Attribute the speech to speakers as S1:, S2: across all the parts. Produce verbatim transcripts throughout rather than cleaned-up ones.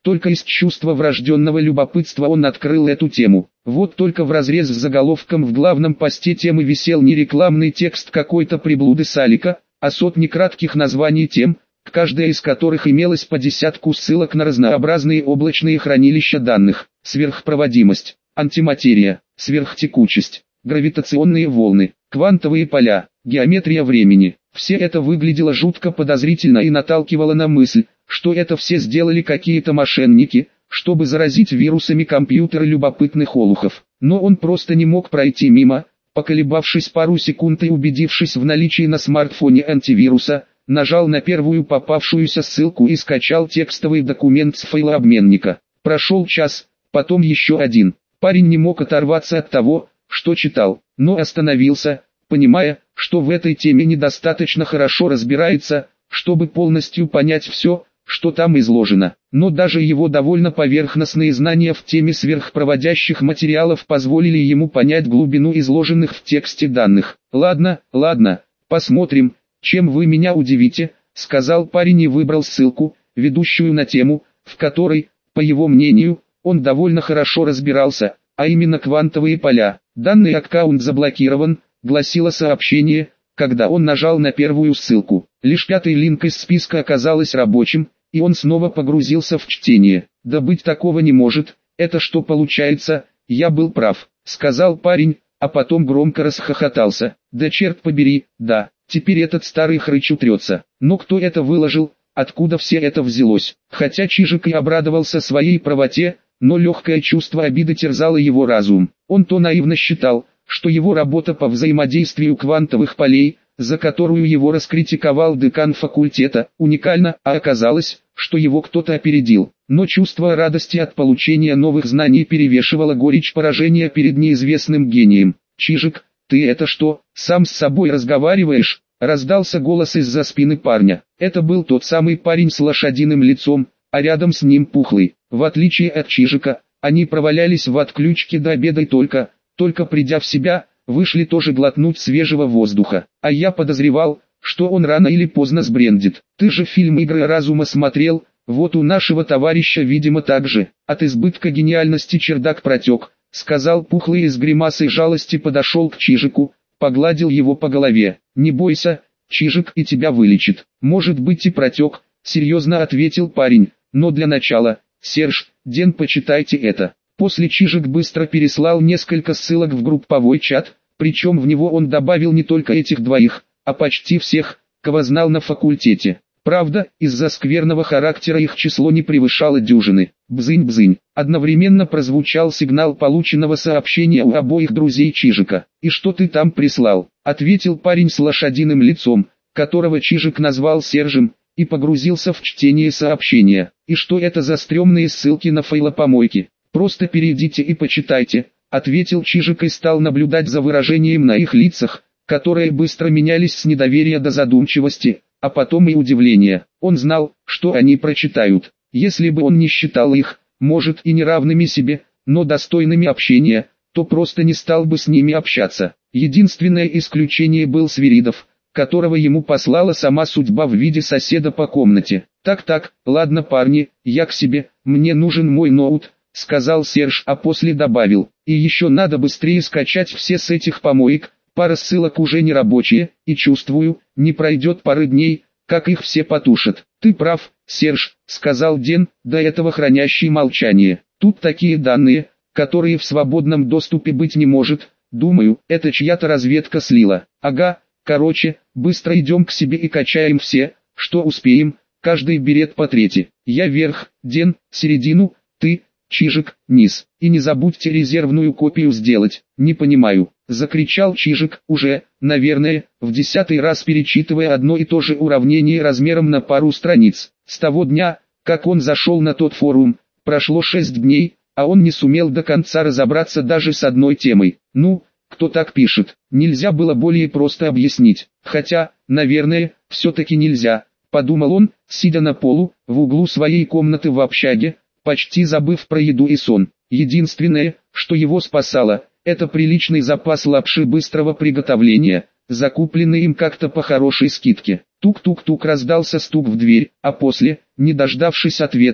S1: Только из чувства врожденного любопытства он открыл эту тему. Вот только вразрез с заголовком в главном посте темы висел не рекламный текст какой-то приблуды Салика, а сотни кратких названий тем, каждая из которых имелась по десятку ссылок на разнообразные облачные хранилища данных: сверхпроводимость, антиматерия, сверхтекучесть, гравитационные волны, квантовые поля, геометрия времени. Все это выглядело жутко подозрительно и наталкивало на мысль, что это все сделали какие-то мошенники, чтобы заразить вирусами компьютеры любопытных олухов. Но он просто не мог пройти мимо, поколебавшись пару секунд и убедившись в наличии на смартфоне антивируса, нажал на первую попавшуюся ссылку и скачал текстовый документ с файлообменника. Прошел час, потом еще один. Парень не мог оторваться от того, что читал, но остановился, понимая, что в этой теме недостаточно хорошо разбирается, чтобы полностью понять все, что там изложено. Но даже его довольно поверхностные знания в теме сверхпроводящих материалов позволили ему понять глубину изложенных в тексте данных. «Ладно, ладно, посмотрим, чем вы меня удивите», — сказал парень и выбрал ссылку, ведущую на тему, в которой, по его мнению, он довольно хорошо разбирался, а именно квантовые поля. «Данный аккаунт заблокирован», — гласило сообщение, когда он нажал на первую ссылку. Лишь пятый линк из списка оказалось рабочим, и он снова погрузился в чтение. «Да быть такого не может, это что получается, я был прав», — сказал парень, а потом громко расхохотался. «Да черт побери, да, теперь этот старый хрыч утрется. Но кто это выложил, откуда все это взялось?» Хотя Чижик и обрадовался своей правоте, но легкое чувство обиды терзало его разум. Он то наивно считал, что его работа по взаимодействию квантовых полей, за которую его раскритиковал декан факультета, уникальна, а оказалось, что его кто-то опередил. Но чувство радости от получения новых знаний перевешивало горечь поражения перед неизвестным гением. «Чижик, ты это что, сам с собой разговариваешь?» — раздался голос из-за спины парня. Это был тот самый парень с лошадиным лицом, а рядом с ним Пухлый. В отличие от Чижика, они провалялись в отключке до обеда и только, только придя в себя, вышли тоже глотнуть свежего воздуха. «А я подозревал, что он рано или поздно сбрендит. Ты же фильм «Игры разума» смотрел, вот у нашего товарища видимо так же. От избытка гениальности чердак протек», — сказал Пухлый и с гримасой жалости подошел к Чижику, погладил его по голове. «Не бойся, Чижик и тебя вылечит. Может быть и протек», — серьезно ответил парень, «но для начала, Серж, Ден, почитайте это». После Чижик быстро переслал несколько ссылок в групповой чат, причем в него он добавил не только этих двоих, а почти всех, кого знал на факультете. Правда, из-за скверного характера их число не превышало дюжины. Бзынь-бзынь. Одновременно прозвучал сигнал полученного сообщения у обоих друзей Чижика. «И что ты там прислал?» — ответил парень с лошадиным лицом, которого Чижик назвал Сержем, и погрузился в чтение сообщения. «И что это за стрёмные ссылки на файлопомойки? Просто перейдите и почитайте», — ответил Чижик и стал наблюдать за выражением на их лицах, которые быстро менялись с недоверия до задумчивости, а потом и удивления. Он знал, что они прочитают. Если бы он не считал их, может и неравными себе, но достойными общения, то просто не стал бы с ними общаться. Единственное исключение был Свиридов, которого ему послала сама судьба в виде соседа по комнате. «Так-так, ладно парни, я к себе, мне нужен мой ноут», — сказал Серж, а после добавил. «И еще надо быстрее скачать все с этих помоек, пара ссылок уже не рабочие, и чувствую, не пройдет пары дней, как их все потушат». «Ты прав, Серж», — сказал Ден, до этого хранящий молчание. «Тут такие данные, которые в свободном доступе быть не может, думаю, это чья-то разведка слила». «Ага, короче, быстро идем к себе и качаем все, что успеем, каждый берет по трети. Я вверх, Ден, середину, ты, Чижик, низ. И не забудьте резервную копию сделать». «Не понимаю», — закричал Чижик, уже, наверное, в десятый раз перечитывая одно и то же уравнение размером на пару страниц. С того дня, как он зашел на тот форум, прошло шесть дней, а он не сумел до конца разобраться даже с одной темой. Ну, кто так пишет? Нельзя было более просто объяснить. Хотя, наверное, все-таки нельзя, подумал он, сидя на полу, в углу своей комнаты в общаге, почти забыв про еду и сон. Единственное, что его спасало, это приличный запас лапши быстрого приготовления, закупленный им как-то по хорошей скидке. Тук-тук-тук раздался стук в дверь, а после, не дождавшись ответа,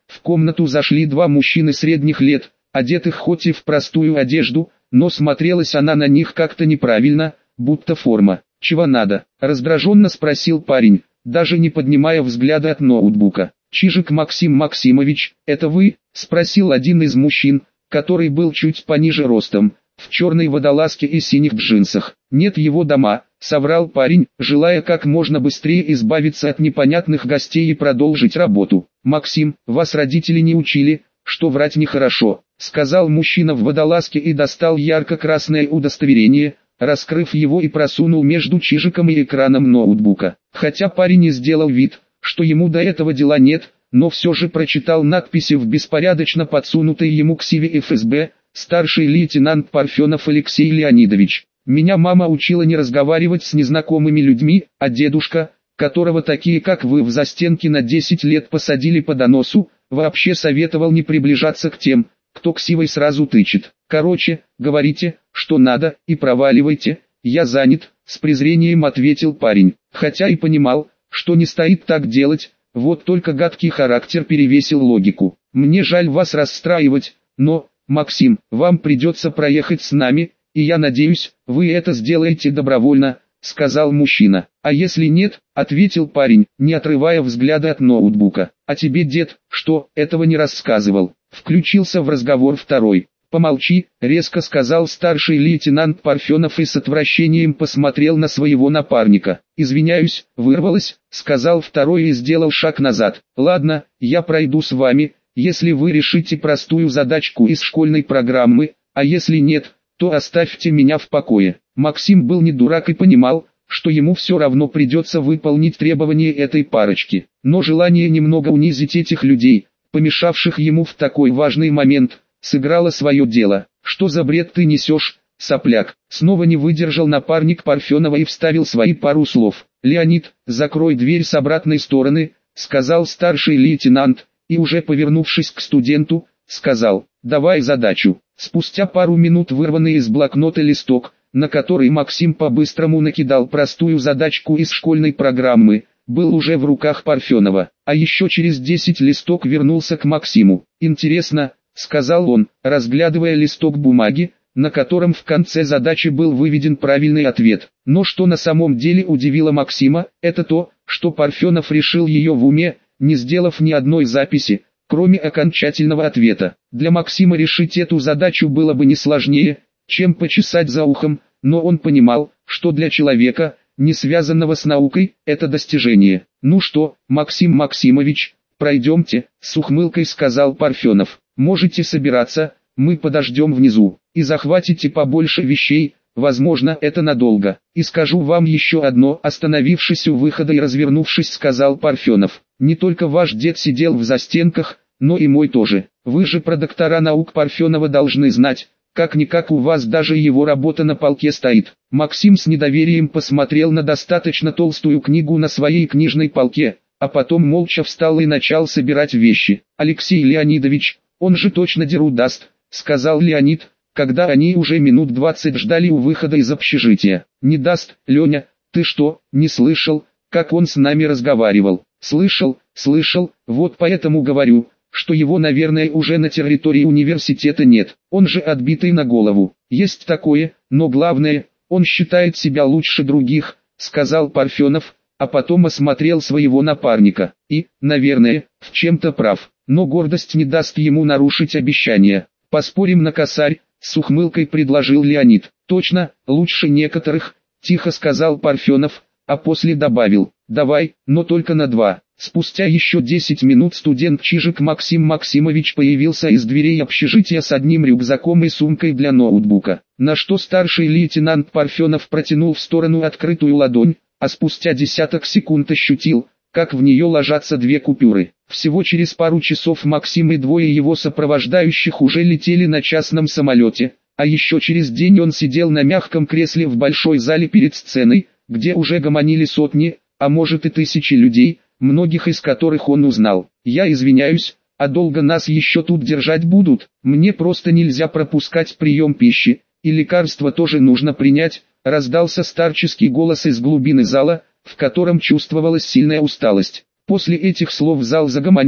S1: В комнату зашли два мужчины средних лет, одетых хоть и в простую одежду, но смотрелась она на них как-то неправильно, будто форма. «Чего надо?» – раздраженно спросил парень, даже не поднимая взгляда от ноутбука. «Чижик Максим Максимович, это вы?» – спросил один из мужчин, который был чуть пониже ростом, в черной водолазке и синих джинсах. «Нет, его дома», – соврал парень, желая как можно быстрее избавиться от непонятных гостей и продолжить работу. «Максим, вас родители не учили, что врать нехорошо», – сказал мужчина в водолазке и достал ярко-красное удостоверение, раскрыв его и просунул между чижиком и экраном ноутбука. Хотя парень и сделал вид, что ему до этого дела нет, но все же прочитал надписи в беспорядочно подсунутой ему ксиве эф эс бэ: «Старший лейтенант Парфенов Алексей Леонидович. Меня мама учила не разговаривать с незнакомыми людьми, а дедушка, которого такие как вы в застенки на десять лет посадили по доносу, вообще советовал не приближаться к тем, кто ксивой сразу тычет. Короче, говорите, что надо, и проваливайте, я занят», — с презрением ответил парень. Хотя и понимал, что не стоит так делать, вот только гадкий характер перевесил логику. «Мне жаль вас расстраивать, но, Максим, вам придется проехать с нами, и я надеюсь, вы это сделаете добровольно», — сказал мужчина. «А если нет?» — ответил парень, не отрывая взгляда от ноутбука. «А тебе, дед, что, этого не рассказывал?» Включился в разговор второй. «Помолчи», — резко сказал старший лейтенант Парфенов и с отвращением посмотрел на своего напарника. «Извиняюсь, вырвалось», — сказал второй и сделал шаг назад. «Ладно, я пройду с вами, если вы решите простую задачку из школьной программы, а если нет, то оставьте меня в покое». Максим был не дурак и понимал, что ему все равно придется выполнить требования этой парочки. Но желание немного унизить этих людей, помешавших ему в такой важный момент, сыграло свое дело. «Что за бред ты несешь, сопляк?» Снова не выдержал напарник Парфенова и вставил свои пару слов. «Леонид, закрой дверь с обратной стороны», — сказал старший лейтенант, и уже повернувшись к студенту, сказал: «Давай задачу». Спустя пару минут вырванный из блокнота листок, на который Максим по-быстрому накидал простую задачку из школьной программы, был уже в руках Парфенова. А еще через десять листок вернулся к Максиму. «Интересно», — сказал он, разглядывая листок бумаги, на котором в конце задачи был выведен правильный ответ. Но что на самом деле удивило Максима, это то, что Парфенов решил ее в уме, не сделав ни одной записи, кроме окончательного ответа. Для Максима решить эту задачу было бы не сложнее, чем почесать за ухом, но он понимал, что для человека, не связанного с наукой, это достижение. «Ну что, Максим Максимович, пройдемте», — с ухмылкой сказал Парфенов. «Можете собираться, мы подождем внизу, и захватите побольше вещей, возможно, это надолго. И скажу вам еще одно», — остановившись у выхода и развернувшись, сказал Парфенов. «Не только ваш дед сидел в застенках, но и мой тоже. Вы же про доктора наук Парфенова должны знать, как-никак у вас даже его работа на полке стоит». Максим с недоверием посмотрел на достаточно толстую книгу на своей книжной полке, а потом молча встал и начал собирать вещи. «Алексей Леонидович, он же точно деру даст», — сказал Леонид, когда они уже минут двадцать ждали у выхода из общежития. «Не даст, Леня, ты что, не слышал, как он с нами разговаривал?» «Слышал, слышал, вот поэтому говорю, что его, наверное, уже на территории университета нет. Он же отбитый на голову. Есть такое, но главное, он считает себя лучше других», — сказал Парфенов, а потом осмотрел своего напарника. «И, наверное, в чем-то прав, но гордость не даст ему нарушить обещание. Поспорим на косарь», — с ухмылкой предложил Леонид. «Точно, лучше некоторых», — тихо сказал Парфенов, а после добавил: «Давай, но только на два». Спустя еще десять минут студент Чижик Максим Максимович появился из дверей общежития с одним рюкзаком и сумкой для ноутбука, на что старший лейтенант Парфенов протянул в сторону открытую ладонь, а спустя десяток секунд ощутил, как в нее ложатся две купюры. Всего через пару часов Максим и двое его сопровождающих уже летели на частном самолете, а еще через день он сидел на мягком кресле в большой зале перед сценой, где уже гомонили сотни, а может и тысячи людей, многих из которых он узнал. «Я извиняюсь, а долго нас еще тут держать будут? Мне просто нельзя пропускать прием пищи, и лекарства тоже нужно принять», — раздался старческий голос из глубины зала, в котором чувствовалась сильная усталость. После этих слов зал загомонил,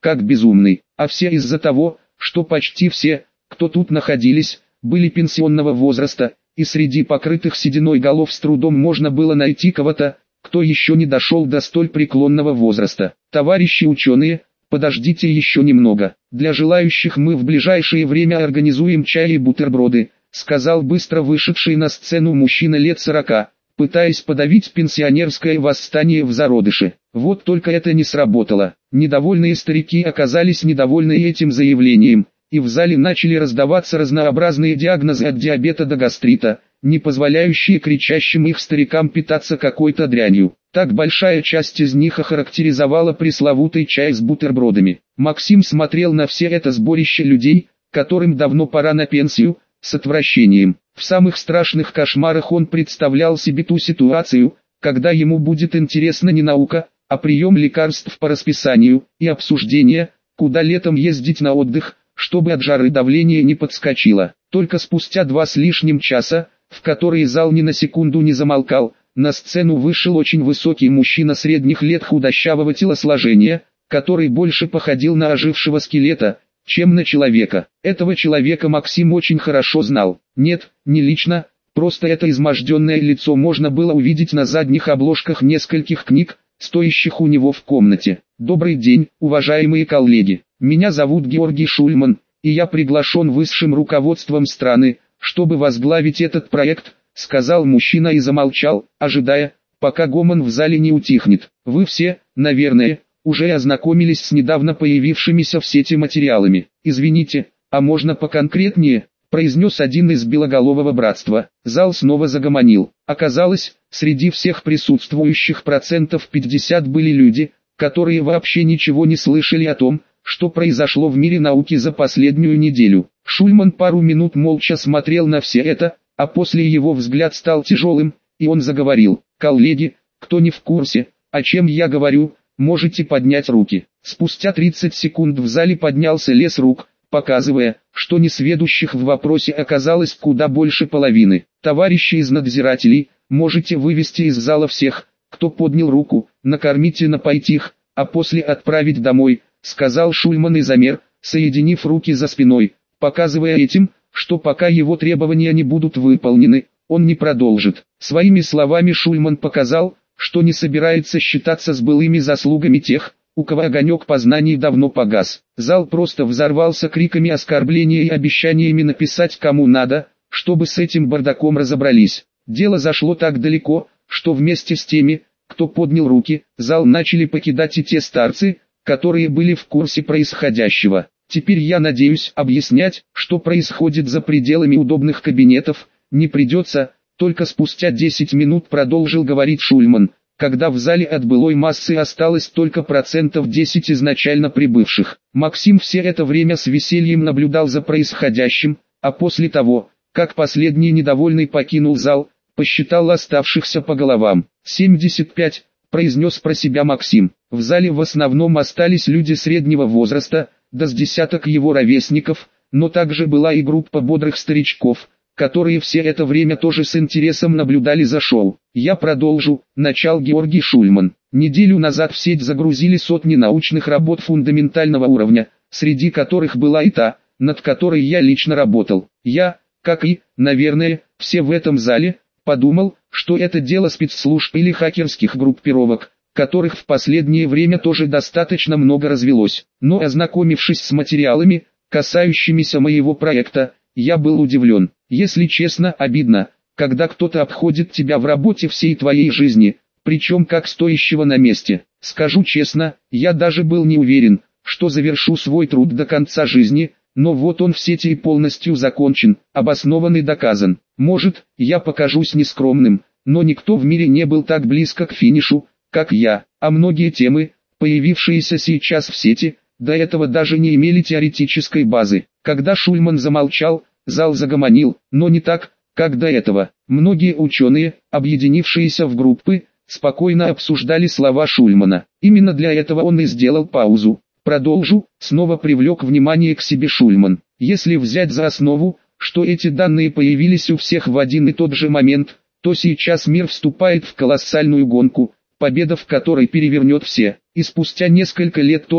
S1: как безумный, а все из-за того, что почти все, кто тут находились, были пенсионного возраста, и среди покрытых сединой голов с трудом можно было найти кого-то, кто еще не дошел до столь преклонного возраста. Товарищи ученые, подождите еще немного, для желающих мы в ближайшее время организуем чай и бутерброды, сказал быстро вышедший на сцену мужчина лет сорока, пытаясь подавить пенсионерское восстание в зародыше. Вот только это не сработало. Недовольные старики оказались недовольны этим заявлением, и в зале начали раздаваться разнообразные диагнозы от диабета до гастрита, не позволяющие кричащим их старикам питаться какой-то дрянью. Так большая часть из них охарактеризовала пресловутый чай с бутербродами. Максим смотрел на все это сборище людей, которым давно пора на пенсию, с отвращением. В самых страшных кошмарах он представлял себе ту ситуацию, когда ему будет интересна не наука, а прием лекарств по расписанию и обсуждение, куда летом ездить на отдых, чтобы от жары давление не подскочило. Только спустя два с лишним часа, в которые зал ни на секунду не замолкал, на сцену вышел очень высокий мужчина средних лет худощавого телосложения, который больше походил на ожившего скелета, чем на человека. Этого человека Максим очень хорошо знал. Нет, не лично, просто это изможденное лицо можно было увидеть на задних обложках нескольких книг, стоящих у него в комнате. Добрый день, уважаемые коллеги. Меня зовут Георгий Шульман, и я приглашен высшим руководством страны, чтобы возглавить этот проект, сказал мужчина и замолчал, ожидая, пока гомон в зале не утихнет. Вы все, наверное, уже ознакомились с недавно появившимися в сети материалами. Извините, а можно поконкретнее, произнес один из белоголового братства. Зал снова загомонил. Оказалось, среди всех присутствующих процентов пятьдесят были люди, которые вообще ничего не слышали о том, что произошло в мире науки за последнюю неделю. Шульман пару минут молча смотрел на все это, а после его взгляд стал тяжелым, и он заговорил. Коллеги, кто не в курсе, о чем я говорю, можете поднять руки. Спустя тридцать секунд в зале поднялся лес рук, показывая, что несведущих в вопросе оказалось куда больше половины. Товарищи из надзирателей, можете вывести из зала всех, кто поднял руку, накормить и напоить их, а после отправить домой, сказал Шульман и замер, соединив руки за спиной, показывая этим, что пока его требования не будут выполнены, он не продолжит. Своими словами Шульман показал, что не собирается считаться с былыми заслугами тех, у кого огонек познаний давно погас. Зал просто взорвался криками оскорбления и обещаниями написать кому надо, чтобы с этим бардаком разобрались. Дело зашло так далеко, что вместе с теми, кто поднял руки, зал начали покидать и те старцы, которые были в курсе происходящего. Теперь я надеюсь, объяснять, что происходит за пределами удобных кабинетов, не придется. Только спустя десять минут продолжил говорить Шульман, когда в зале от былой массы осталось только процентов десять изначально прибывших. Максим все это время с весельем наблюдал за происходящим, а после того, как последний недовольный покинул зал, посчитал оставшихся по головам. семьдесят пять, произнес про себя Максим. В зале в основном остались люди среднего возраста, да с десяток его ровесников, но также была и группа бодрых старичков, которые все это время тоже с интересом наблюдали за шоу. Я продолжу, начал Георгий Шульман. Неделю назад в сеть загрузили сотни научных работ фундаментального уровня, среди которых была и та, над которой я лично работал. Я, как и, наверное, все в этом зале, подумал, что это дело спецслужб или хакерских группировок, которых в последнее время тоже достаточно много развелось. Но ознакомившись с материалами, касающимися моего проекта, я был удивлен. Если честно, обидно, когда кто-то обходит тебя в работе всей твоей жизни, причем как стоящего на месте. Скажу честно, я даже был не уверен, что завершу свой труд до конца жизни, но вот он в сети и полностью закончен, обоснован и доказан. Может, я покажусь нескромным, но никто в мире не был так близко к финишу, как я, а многие темы, появившиеся сейчас в сети, до этого даже не имели теоретической базы. Когда Шульман замолчал, зал загомонил, но не так, как до этого. Многие ученые, объединившиеся в группы, спокойно обсуждали слова Шульмана. Именно для этого он и сделал паузу. Продолжу, снова привлек внимание к себе Шульман. Если взять за основу, что эти данные появились у всех в один и тот же момент, то сейчас мир вступает в колоссальную гонку, победа в которой перевернет все. И спустя несколько лет тот,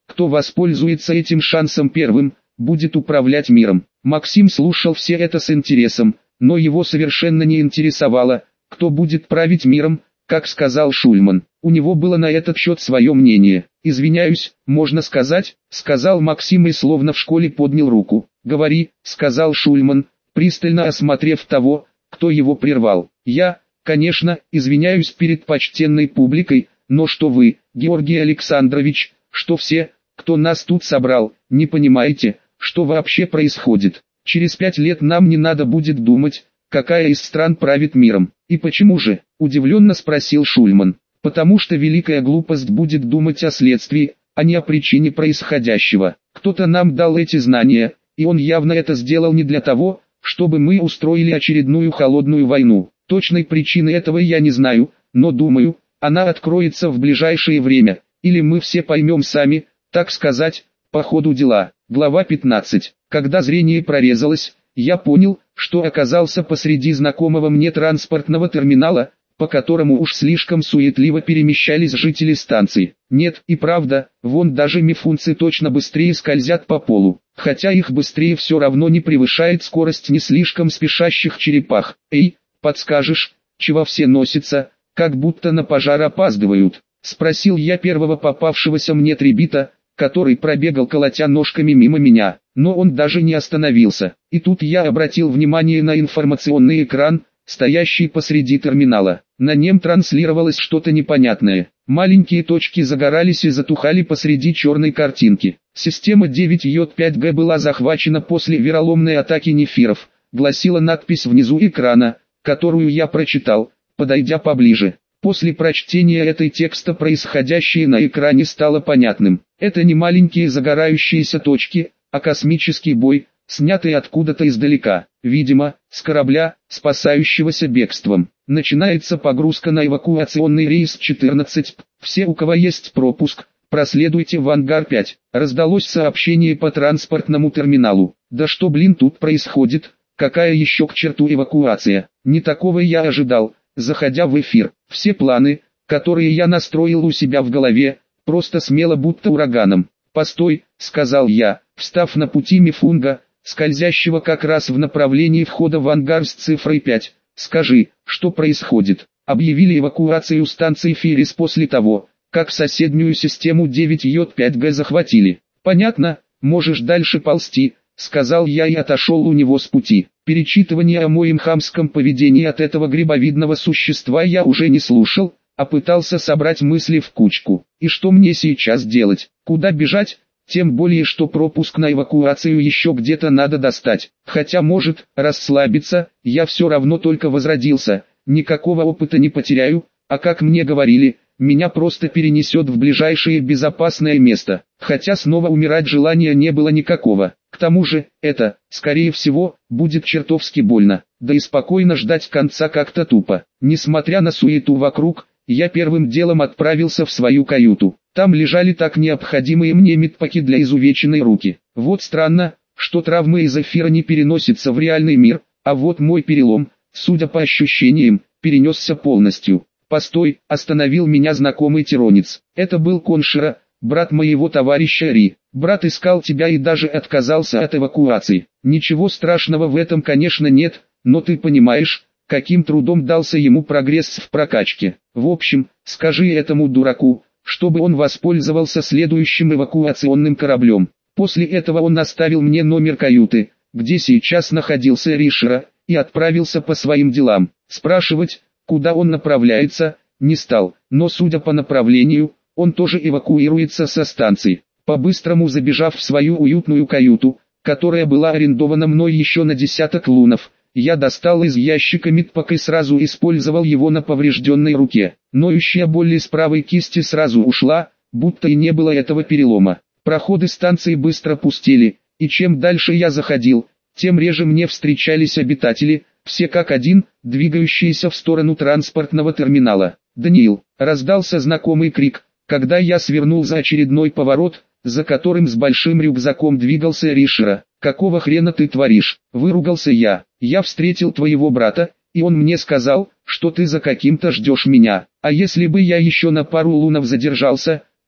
S1: кто воспользуется этим шансом первым, будет управлять миром. Максим слушал все это с интересом, но его совершенно не интересовало, кто будет править миром, как сказал Шульман. У него было на этот счет свое мнение. «Извиняюсь, можно сказать», — сказал Максим и словно в школе поднял руку. «Говори», — сказал Шульман, пристально осмотрев того, кто его прервал. «Я, конечно, извиняюсь перед почтенной публикой, но что вы, Георгий Александрович, что все, кто нас тут собрал, не понимаете, что вообще происходит? Через пять лет нам не надо будет думать, какая из стран правит миром». «И почему же?» – удивленно спросил Шульман. «Потому что великая глупость будет думать о следствии, а не о причине происходящего. Кто-то нам дал эти знания, и он явно это сделал не для того, чтобы мы устроили очередную холодную войну. Точной причины этого я не знаю, но думаю, она откроется в ближайшее время, или мы все поймем сами, так сказать, по ходу дела». Глава пятнадцать. Когда зрение прорезалось, я понял, что оказался посреди знакомого мне транспортного терминала, по которому уж слишком суетливо перемещались жители станции. Нет, и правда, вон даже мифунцы точно быстрее скользят по полу, хотя их быстрее все равно не превышает скорость не слишком спешащих черепах. «Эй, подскажешь, чего все носятся, как будто на пожар опаздывают?» — спросил я первого попавшегося мне трибита, который пробегал колотя ножками мимо меня, но он даже не остановился. И тут я обратил внимание на информационный экран, стоящий посреди терминала. На нем транслировалось что-то непонятное. Маленькие точки загорались и затухали посреди черной картинки. Система девять йод пять гэ была захвачена после вероломной атаки нефиров, гласила надпись внизу экрана, которую я прочитал, подойдя поближе. После прочтения этой текста происходящее на экране стало понятным. Это не маленькие загорающиеся точки, а космический бой, снятый откуда-то издалека, видимо, с корабля, спасающегося бегством. Начинается погрузка на эвакуационный рейс четырнадцать. Все, у кого есть пропуск, проследуйте в ангар пять. Раздалось сообщение по транспортному терминалу. Да что, блин, тут происходит? Какая еще к черту эвакуация? Не такого я ожидал, заходя в эфир. Все планы, которые я настроил у себя в голове, просто смело будто ураганом. «Постой», — сказал я, встав на пути мифунга, скользящего как раз в направлении входа в ангар с цифрой пять. «Скажи, что происходит?» Объявили эвакуацию станции Феррис после того, как соседнюю систему девять йод пять гэ захватили. «Понятно, можешь дальше ползти», — сказал я и отошел у него с пути. Перечитывание о моем хамском поведении от этого грибовидного существа я уже не слушал, а пытался собрать мысли в кучку. И что мне сейчас делать? Куда бежать? Тем более, что пропуск на эвакуацию еще где-то надо достать. Хотя может, расслабиться, я все равно только возродился, никакого опыта не потеряю, а как мне говорили, меня просто перенесет в ближайшее безопасное место. Хотя снова умирать желания не было никакого. К тому же, это, скорее всего, будет чертовски больно. Да и спокойно ждать конца как-то тупо. Несмотря на суету вокруг, я первым делом отправился в свою каюту. Там лежали так необходимые мне медпаки для изувеченной руки. Вот странно, что травмы из эфира не переносятся в реальный мир, а вот мой перелом, судя по ощущениям, перенесся полностью. «Постой», — остановил меня знакомый тиронец. Это был Коншира, брат моего товарища Ри. «Брат искал тебя и даже отказался от эвакуации. Ничего страшного в этом, конечно, нет, но ты понимаешь, каким трудом дался ему прогресс в прокачке. В общем, скажи этому дураку, чтобы он воспользовался следующим эвакуационным кораблем». После этого он оставил мне номер каюты, где сейчас находился Ришера, и отправился по своим делам. Спрашивать, куда он направляется, не стал, но судя по направлению, он тоже эвакуируется со станции. По-быстрому забежав в свою уютную каюту, которая была арендована мной еще на десяток лунов, я достал из ящика медпак и сразу использовал его на поврежденной руке. Ноющая боль из правой кисти сразу ушла, будто и не было этого перелома. Проходы станции быстро пустели, и чем дальше я заходил, тем реже мне встречались обитатели, все как один, двигающиеся в сторону транспортного терминала. «Даниил!» — раздался знакомый крик, когда я свернул за очередной поворот, за которым с большим рюкзаком двигался Ришера. «Какого хрена ты творишь?» — выругался я. «Я встретил твоего брата, и он мне сказал, что ты за каким-то ждешь меня. А если бы я еще на пару лунов задержался,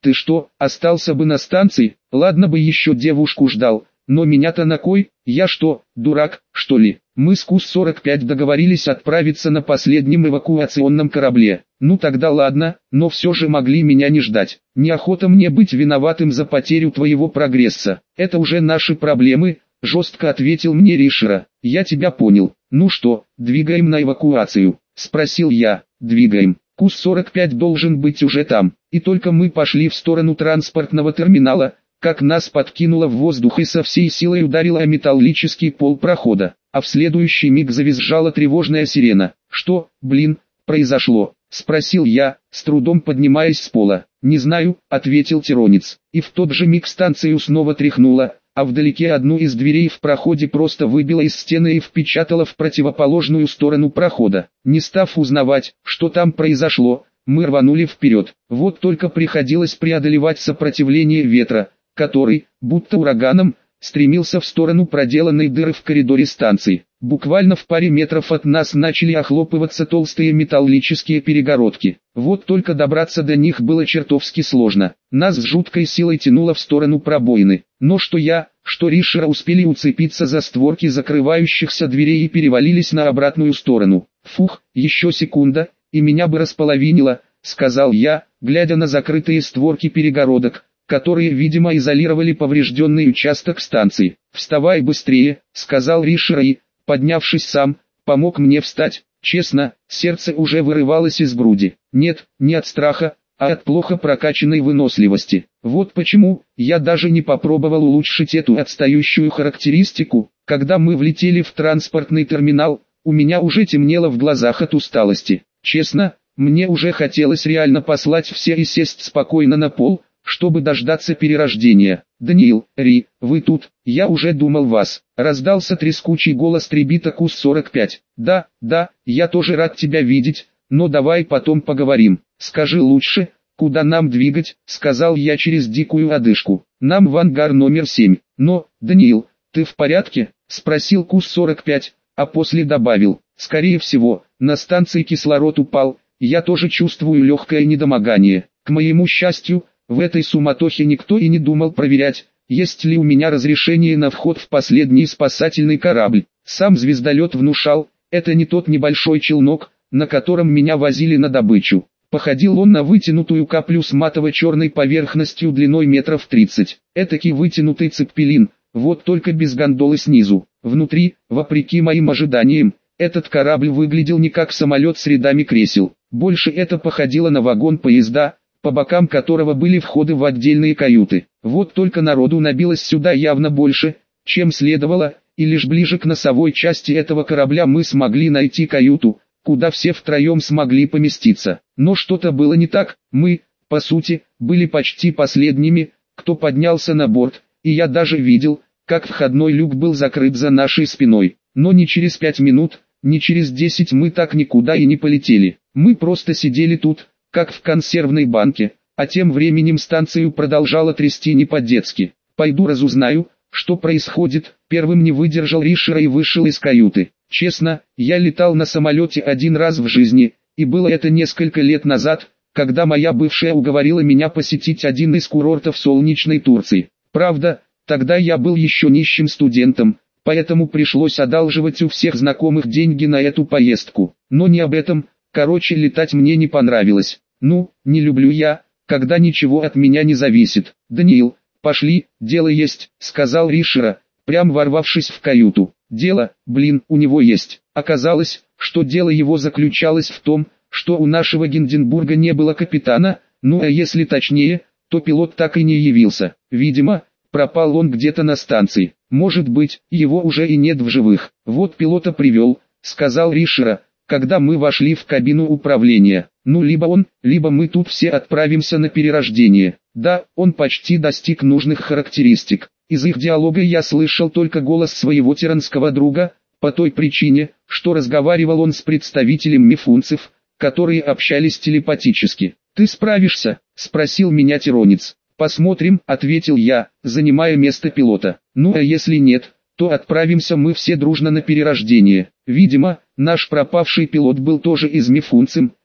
S1: Ты что, остался бы на станции? Ладно бы еще девушку ждал, но меня-то на кой? Я что, дурак, что ли? Мы с Кус сорок пять договорились отправиться на последнем эвакуационном корабле. Ну тогда ладно, но все же могли меня не ждать. Неохота мне быть виноватым за потерю твоего прогресса. Это уже наши проблемы, жестко ответил мне Ришера. Я тебя понял. Ну что, двигаем на эвакуацию? Спросил я. Двигаем. Кус сорок пять должен быть уже там. И только мы пошли в сторону транспортного терминала, как нас подкинуло в воздух и со всей силой ударило о металлический пол прохода, а в следующий миг завизжала тревожная сирена. «Что, блин, произошло?» — спросил я, с трудом поднимаясь с пола. «Не знаю», — ответил Тиронец. И в тот же миг станцию снова тряхнуло, а вдалеке одну из дверей в проходе просто выбило из стены и впечатало в противоположную сторону прохода. Не став узнавать, что там произошло, мы рванули вперед. Вот только приходилось преодолевать сопротивление ветра, который, будто ураганом, стремился в сторону проделанной дыры в коридоре станции. Буквально в паре метров от нас начали охлопываться толстые металлические перегородки. Вот только добраться до них было чертовски сложно. Нас с жуткой силой тянуло в сторону пробоины. Но что я, что Ришера успели уцепиться за створки закрывающихся дверей и перевалились на обратную сторону. Фух, еще секунда, и меня бы располовинило, сказал я, глядя на закрытые створки перегородок, которые, видимо, изолировали поврежденный участок станции. «Вставай быстрее», — сказал Ришер и, поднявшись сам, помог мне встать. Честно, сердце уже вырывалось из груди. Нет, не от страха, а от плохо прокачанной выносливости. Вот почему я даже не попробовал улучшить эту отстающую характеристику. Когда мы влетели в транспортный терминал, у меня уже темнело в глазах от усталости. Честно, мне уже хотелось реально послать все и сесть спокойно на пол, чтобы дождаться перерождения. «Даниил, Ри, вы тут, я уже думал вас», — раздался трескучий голос Трибита Кус сорок пять. «Да, да, я тоже рад тебя видеть, но давай потом поговорим. Скажи лучше, куда нам двигать», — сказал я через дикую одышку. «Нам в ангар номер семь». «Но, Даниил, ты в порядке?» — спросил Кус сорок пять, а после добавил. «Скорее всего, на станции кислород упал, я тоже чувствую легкое недомогание. К моему счастью, в этой суматохе никто и не думал проверять, есть ли у меня разрешение на вход в последний спасательный корабль. Сам звездолет внушал, это не тот небольшой челнок, на котором меня возили на добычу. Походил он на вытянутую каплю с матово-черной поверхностью длиной метров тридцать. Этакий вытянутый цеппелин, вот только без гондолы снизу. Внутри, вопреки моим ожиданиям, этот корабль выглядел не как самолет с рядами кресел. Больше это походило на вагон поезда, по бокам которого были входы в отдельные каюты. Вот только народу набилось сюда явно больше, чем следовало, и лишь ближе к носовой части этого корабля мы смогли найти каюту, куда все втроем смогли поместиться. Но что-то было не так, мы, по сути, были почти последними, кто поднялся на борт, и я даже видел, как входной люк был закрыт за нашей спиной. Но ни через пять минут, ни через десять мы так никуда и не полетели. Мы просто сидели тут, как в консервной банке, а тем временем станцию продолжала трясти не по-детски. «Пойду разузнаю, что происходит», — первым не выдержал Ришера и вышел из каюты. Честно, я летал на самолете один раз в жизни, и было это несколько лет назад, когда моя бывшая уговорила меня посетить один из курортов солнечной Турции. Правда, тогда я был еще нищим студентом, поэтому пришлось одалживать у всех знакомых деньги на эту поездку. Но не об этом. Короче, летать мне не понравилось. Ну, не люблю я, когда ничего от меня не зависит. «Даниил, пошли, дело есть», — сказал Ришера, прям ворвавшись в каюту. Дело, блин, у него есть. Оказалось, что дело его заключалось в том, что у нашего Гинденбурга не было капитана, ну а если точнее, то пилот так и не явился. Видимо, пропал он где-то на станции. Может быть, его уже и нет в живых. «Вот пилота привел», — сказал Ришера, когда мы вошли в кабину управления. «Ну либо он, либо мы тут все отправимся на перерождение». Да, он почти достиг нужных характеристик. Из их диалога я слышал только голос своего тиранского друга, по той причине, что разговаривал он с представителем мифунцев, которые общались телепатически. «Ты справишься?» — спросил меня Тиронец. «Посмотрим», — ответил я, занимая место пилота. «Ну а если нет, то отправимся мы все дружно на перерождение». Видимо, наш пропавший пилот был тоже из мифунцем,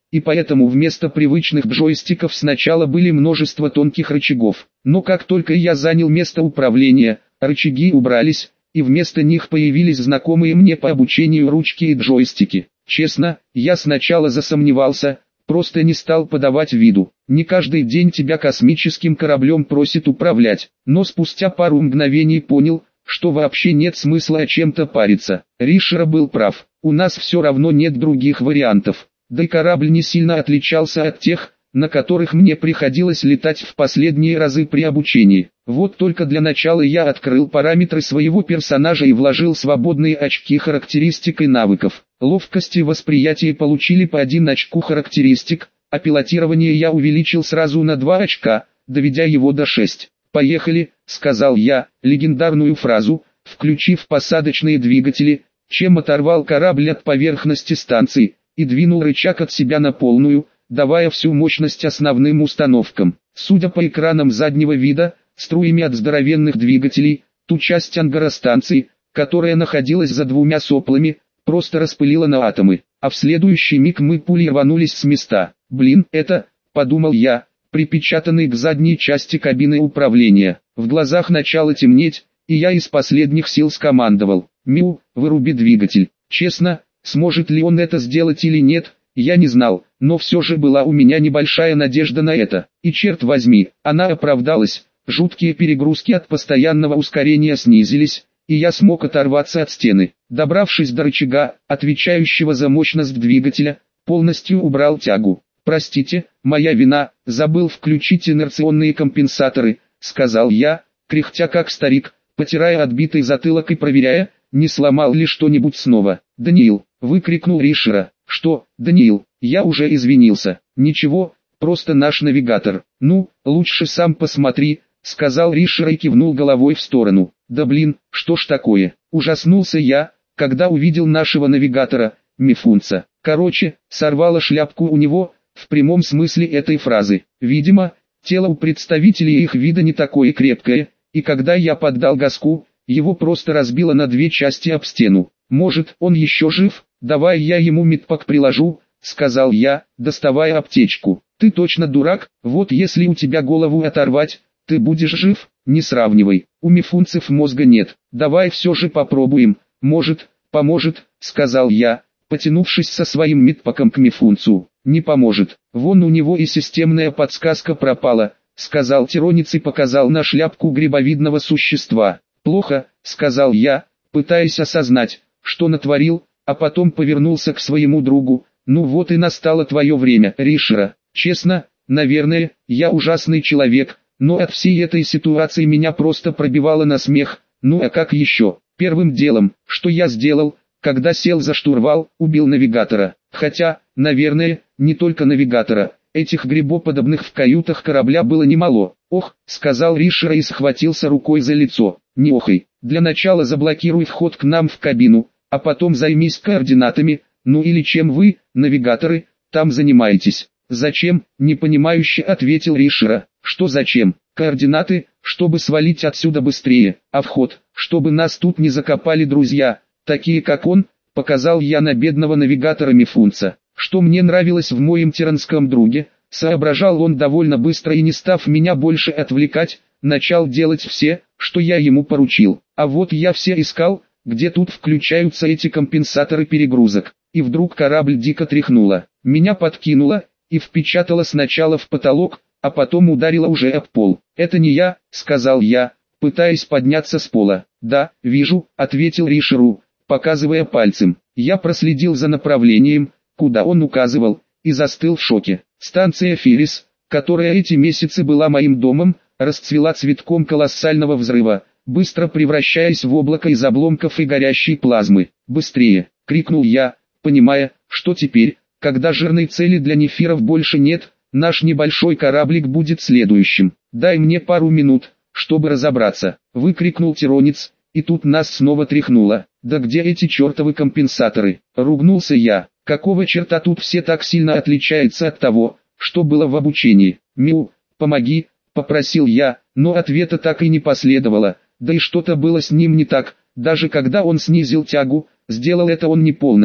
S1: и поэтому вместо привычных джойстиков сначала были множество тонких рычагов. Но как только я занял место управления, рычаги убрались, и вместо них появились знакомые мне по обучению ручки и джойстики. Честно, я сначала засомневался, просто не стал подавать виду. Не каждый день тебя космическим кораблем просит управлять, но спустя пару мгновений понял, что вообще нет смысла о чем-то париться. Ришера был прав, у нас все равно нет других вариантов. Да и корабль не сильно отличался от тех, на которых мне приходилось летать в последние разы при обучении. Вот только для начала я открыл параметры своего персонажа и вложил свободные очки характеристик и навыков. Ловкость и восприятие получили по один очку характеристик, а пилотирование я увеличил сразу на два очка, доведя его до шести. «Поехали», — сказал я, легендарную фразу, включив посадочные двигатели, чем оторвал корабль от поверхности станции, и двинул рычаг от себя на полную, давая всю мощность основным установкам. Судя по экранам заднего вида, струями от здоровенных двигателей, ту часть ангара станции, которая находилась за двумя соплами, просто распылила на атомы, а в следующий миг мы пулей рванулись с места. «Блин, это», — подумал я, припечатанный к задней части кабины управления. В глазах начало темнеть, и я из последних сил скомандовал: «Миу, выруби двигатель». Честно, сможет ли он это сделать или нет, я не знал, но все же была у меня небольшая надежда на это. И черт возьми, она оправдалась. Жуткие перегрузки от постоянного ускорения снизились, и я смог оторваться от стены. Добравшись до рычага, отвечающего за мощность двигателя, полностью убрал тягу. «Простите, моя вина, забыл включить инерционные компенсаторы», — сказал я, кряхтя как старик, потирая отбитый затылок и проверяя, не сломал ли что-нибудь снова. «Даниил!» — выкрикнул Ришера. «Что, Даниил?» Я уже извинился. «Ничего, просто наш навигатор». «Ну, лучше сам посмотри», — сказал Ришера и кивнул головой в сторону. «Да блин, что ж такое?» Ужаснулся я, когда увидел нашего навигатора, Мифунца. Короче, сорвало шляпку у него, в прямом смысле этой фразы. Видимо, тело у представителей их вида не такое крепкое, и когда я поддал газку, его просто разбило на две части об стену. «Может, он еще жив? Давай я ему медпак приложу», — сказал я, доставая аптечку. «Ты точно дурак, вот если у тебя голову оторвать, ты будешь жив?» «Не сравнивай, у мифунцев мозга нет. Давай все же попробуем, может, поможет», — сказал я, потянувшись со своим медпаком к мифунцу. «Не поможет, вон у него и системная подсказка пропала», — сказал тиронец и показал на шляпку грибовидного существа. «Плохо», — сказал я, пытаясь осознать, что натворил, а потом повернулся к своему другу. «Ну вот и настало твое время, Ришера. Честно, наверное, я ужасный человек, но от всей этой ситуации меня просто пробивало на смех. Ну а как еще? Первым делом, что я сделал, когда сел за штурвал, убил навигатора. Хотя, наверное, не только навигатора. Этих грибоподобных в каютах корабля было немало. «Ох», — сказал Ришера и схватился рукой за лицо. «Не охай, для начала заблокируй вход к нам в кабину, а потом займись координатами, ну или чем вы, навигаторы, там занимаетесь». «Зачем?» — непонимающе ответил Ришера. «Что зачем? Координаты, чтобы свалить отсюда быстрее, а вход, чтобы нас тут не закопали друзья, такие как он», — показал я на бедного навигатора Мифунца. Что мне нравилось в моем тиранском друге, соображал он довольно быстро и, не став меня больше отвлекать, начал делать все, что я ему поручил. А вот я все искал, где тут включаются эти компенсаторы перегрузок. И вдруг корабль дико тряхнуло. Меня подкинуло и впечатало сначала в потолок, а потом ударило уже об пол. «Это не я», — сказал я, пытаясь подняться с пола. «Да, вижу», — ответил Ришеру, показывая пальцем. Я проследил за направлением, куда он указывал, и застыл в шоке. Станция Филис, которая эти месяцы была моим домом, расцвела цветком колоссального взрыва, быстро превращаясь в облако из обломков и горящей плазмы. «Быстрее!» — крикнул я, понимая, что теперь, когда жирной цели для нефиров больше нет, наш небольшой кораблик будет следующим. «Дай мне пару минут, чтобы разобраться!» — выкрикнул тиронец, и тут нас снова тряхнуло. «Да где эти чертовы компенсаторы?» — ругнулся я. «Какого черта тут все так сильно отличаются от того, что было в обучении?» «Миу, помоги», — попросил я, но ответа так и не последовало, да и что-то было с ним не так, даже когда он снизил тягу, сделал это он не полностью.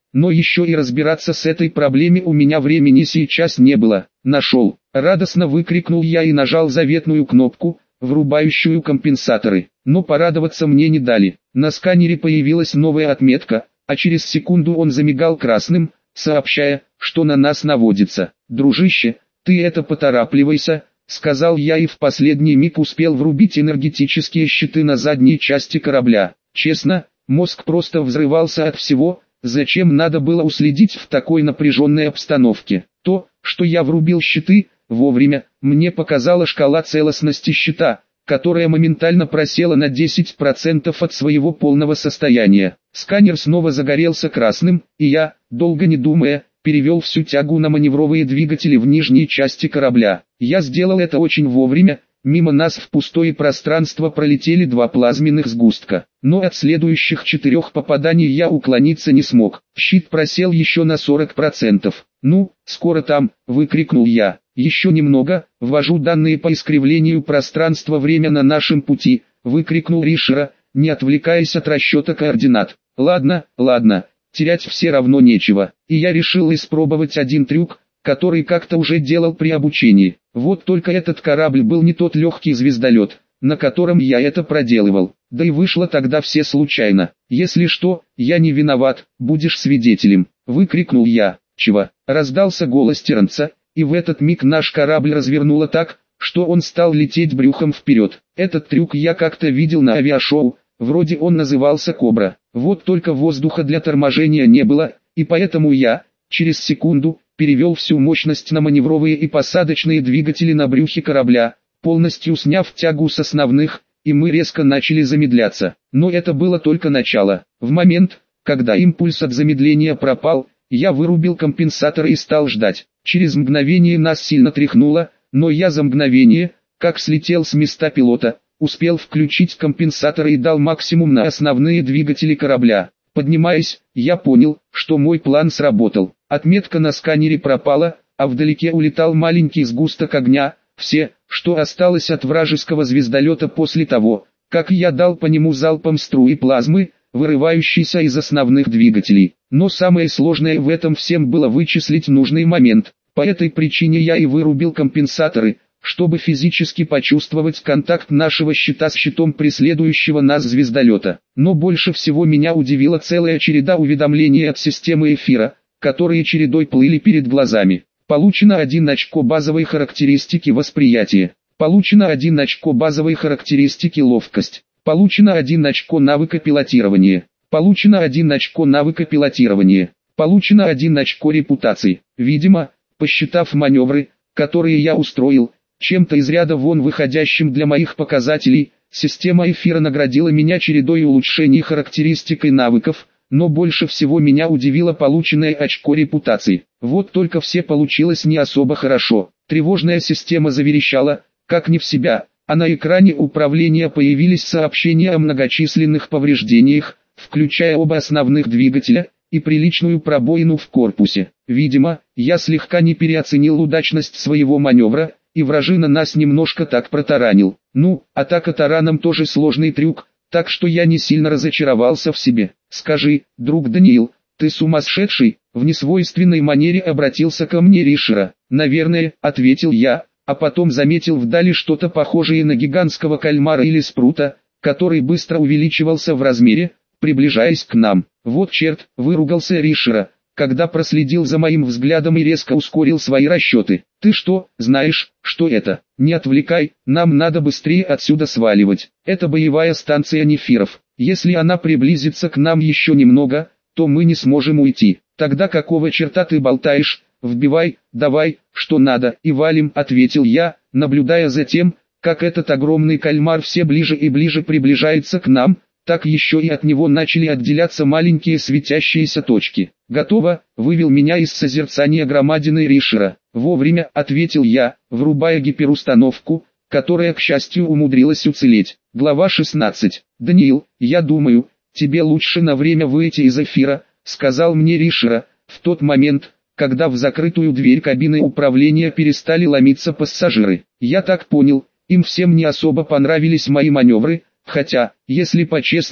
S1: но еще и разбираться с этой проблемой у меня времени сейчас не было. Нашел. Радостно выкрикнул я и нажал заветную кнопку, врубающую компенсаторы. Но порадоваться мне не дали. На сканере появилась новая отметка, а через секунду он замигал красным, сообщая, что на нас наводится. «Дружище, ты это поторапливайся», — сказал я и в последний миг успел врубить энергетические щиты на задней части корабля. Честно, мозг просто взрывался от всего, зачем надо было уследить в такой напряженной обстановке. То, что я врубил щиты вовремя, мне показала шкала целостности щита, которая моментально просела на десять процентов от своего полного состояния. Сканер снова загорелся красным, и я, долго не думая, перевел всю тягу на маневровые двигатели в нижней части корабля. Я сделал это очень вовремя, мимо нас в пустое пространство пролетели два плазменных сгустка, но от следующих четырех попаданий я уклониться не смог. Щит просел еще на сорок процентов. «Ну, скоро там», — выкрикнул я. «Еще немного, ввожу данные по искривлению пространства-время на нашем пути», — выкрикнул Ришера, не отвлекаясь от расчета координат. «Ладно, ладно, терять все равно нечего». И я решил испробовать один трюк, который как-то уже делал при обучении. Вот только этот корабль был не тот легкий звездолет, на котором я это проделывал. Да и вышло тогда все случайно. «Если что, я не виноват, будешь свидетелем», — выкрикнул я. «Чего?» — раздался голос Терренса, и в этот миг наш корабль развернуло так, что он стал лететь брюхом вперед. Этот трюк я как-то видел на авиашоу, вроде он назывался «Кобра». Вот только воздуха для торможения не было, и поэтому я, через секунду, перевел всю мощность на маневровые и посадочные двигатели на брюхе корабля, полностью сняв тягу с основных, и мы резко начали замедляться. Но это было только начало. В момент, когда импульс от замедления пропал, я вырубил компенсаторы и стал ждать. Через мгновение нас сильно тряхнуло, но я за мгновение, как слетел с места пилота, успел включить компенсаторы и дал максимум на основные двигатели корабля. Поднимаясь, я понял, что мой план сработал. Отметка на сканере пропала, а вдалеке улетал маленький сгусток огня, все, что осталось от вражеского звездолета после того, как я дал по нему залпом струи плазмы, вырывающейся из основных двигателей. Но самое сложное в этом всем было вычислить нужный момент. По этой причине я и вырубил компенсаторы, чтобы физически почувствовать контакт нашего щита с щитом преследующего нас звездолета. Но больше всего меня удивила целая череда уведомлений от системы эфира, которые чередой плыли перед глазами. Получено один очко базовой характеристики восприятия. Получено один очко базовой характеристики ловкость. Получено один очко навыка пилотирования. Получено один очко навыка пилотирования. Получено один очко репутации. Видимо, посчитав маневры, которые я устроил, чем-то из ряда вон выходящим для моих показателей, система эфира наградила меня чередой улучшений характеристик и навыков, но больше всего меня удивило полученное очко репутации. Вот только все получилось не особо хорошо. Тревожная система заверещала, как не в себя, а на экране управления появились сообщения о многочисленных повреждениях, включая оба основных двигателя и приличную пробоину в корпусе. Видимо, я слегка не переоценил удачность своего маневра, и вражина нас немножко так протаранил. Ну, атака тараном тоже сложный трюк, так что я не сильно разочаровался в себе. «Скажи, друг Даниил, ты сумасшедший?» В несвойственной манере обратился ко мне Ришера. «Наверное», — ответил я, а потом заметил вдали что-то похожее на гигантского кальмара или спрута, который быстро увеличивался в размере, приближаясь к нам. «Вот черт», — выругался Ришера, когда проследил за моим взглядом и резко ускорил свои расчеты. «Ты что, знаешь, что это? Не отвлекай, нам надо быстрее отсюда сваливать. Это боевая станция нефиров. Если она приблизится к нам еще немного, то мы не сможем уйти. Тогда какого черта ты болтаешь? Вбивай, давай, что надо, и валим», — ответил я, наблюдая за тем, как этот огромный кальмар все ближе и ближе приближается к нам, так еще и от него начали отделяться маленькие светящиеся точки. «Готово», — вывел меня из созерцания громадины Ришера. «Вовремя», — ответил я, врубая гиперустановку, которая, к счастью, умудрилась уцелеть. Глава шестнадцать. «Даниил, я думаю, тебе лучше на время выйти из эфира», — сказал мне Ришера, в тот момент, когда в закрытую дверь кабины управления перестали ломиться пассажиры. Я так понял, им всем не особо понравились мои маневры, хотя, если по-честному,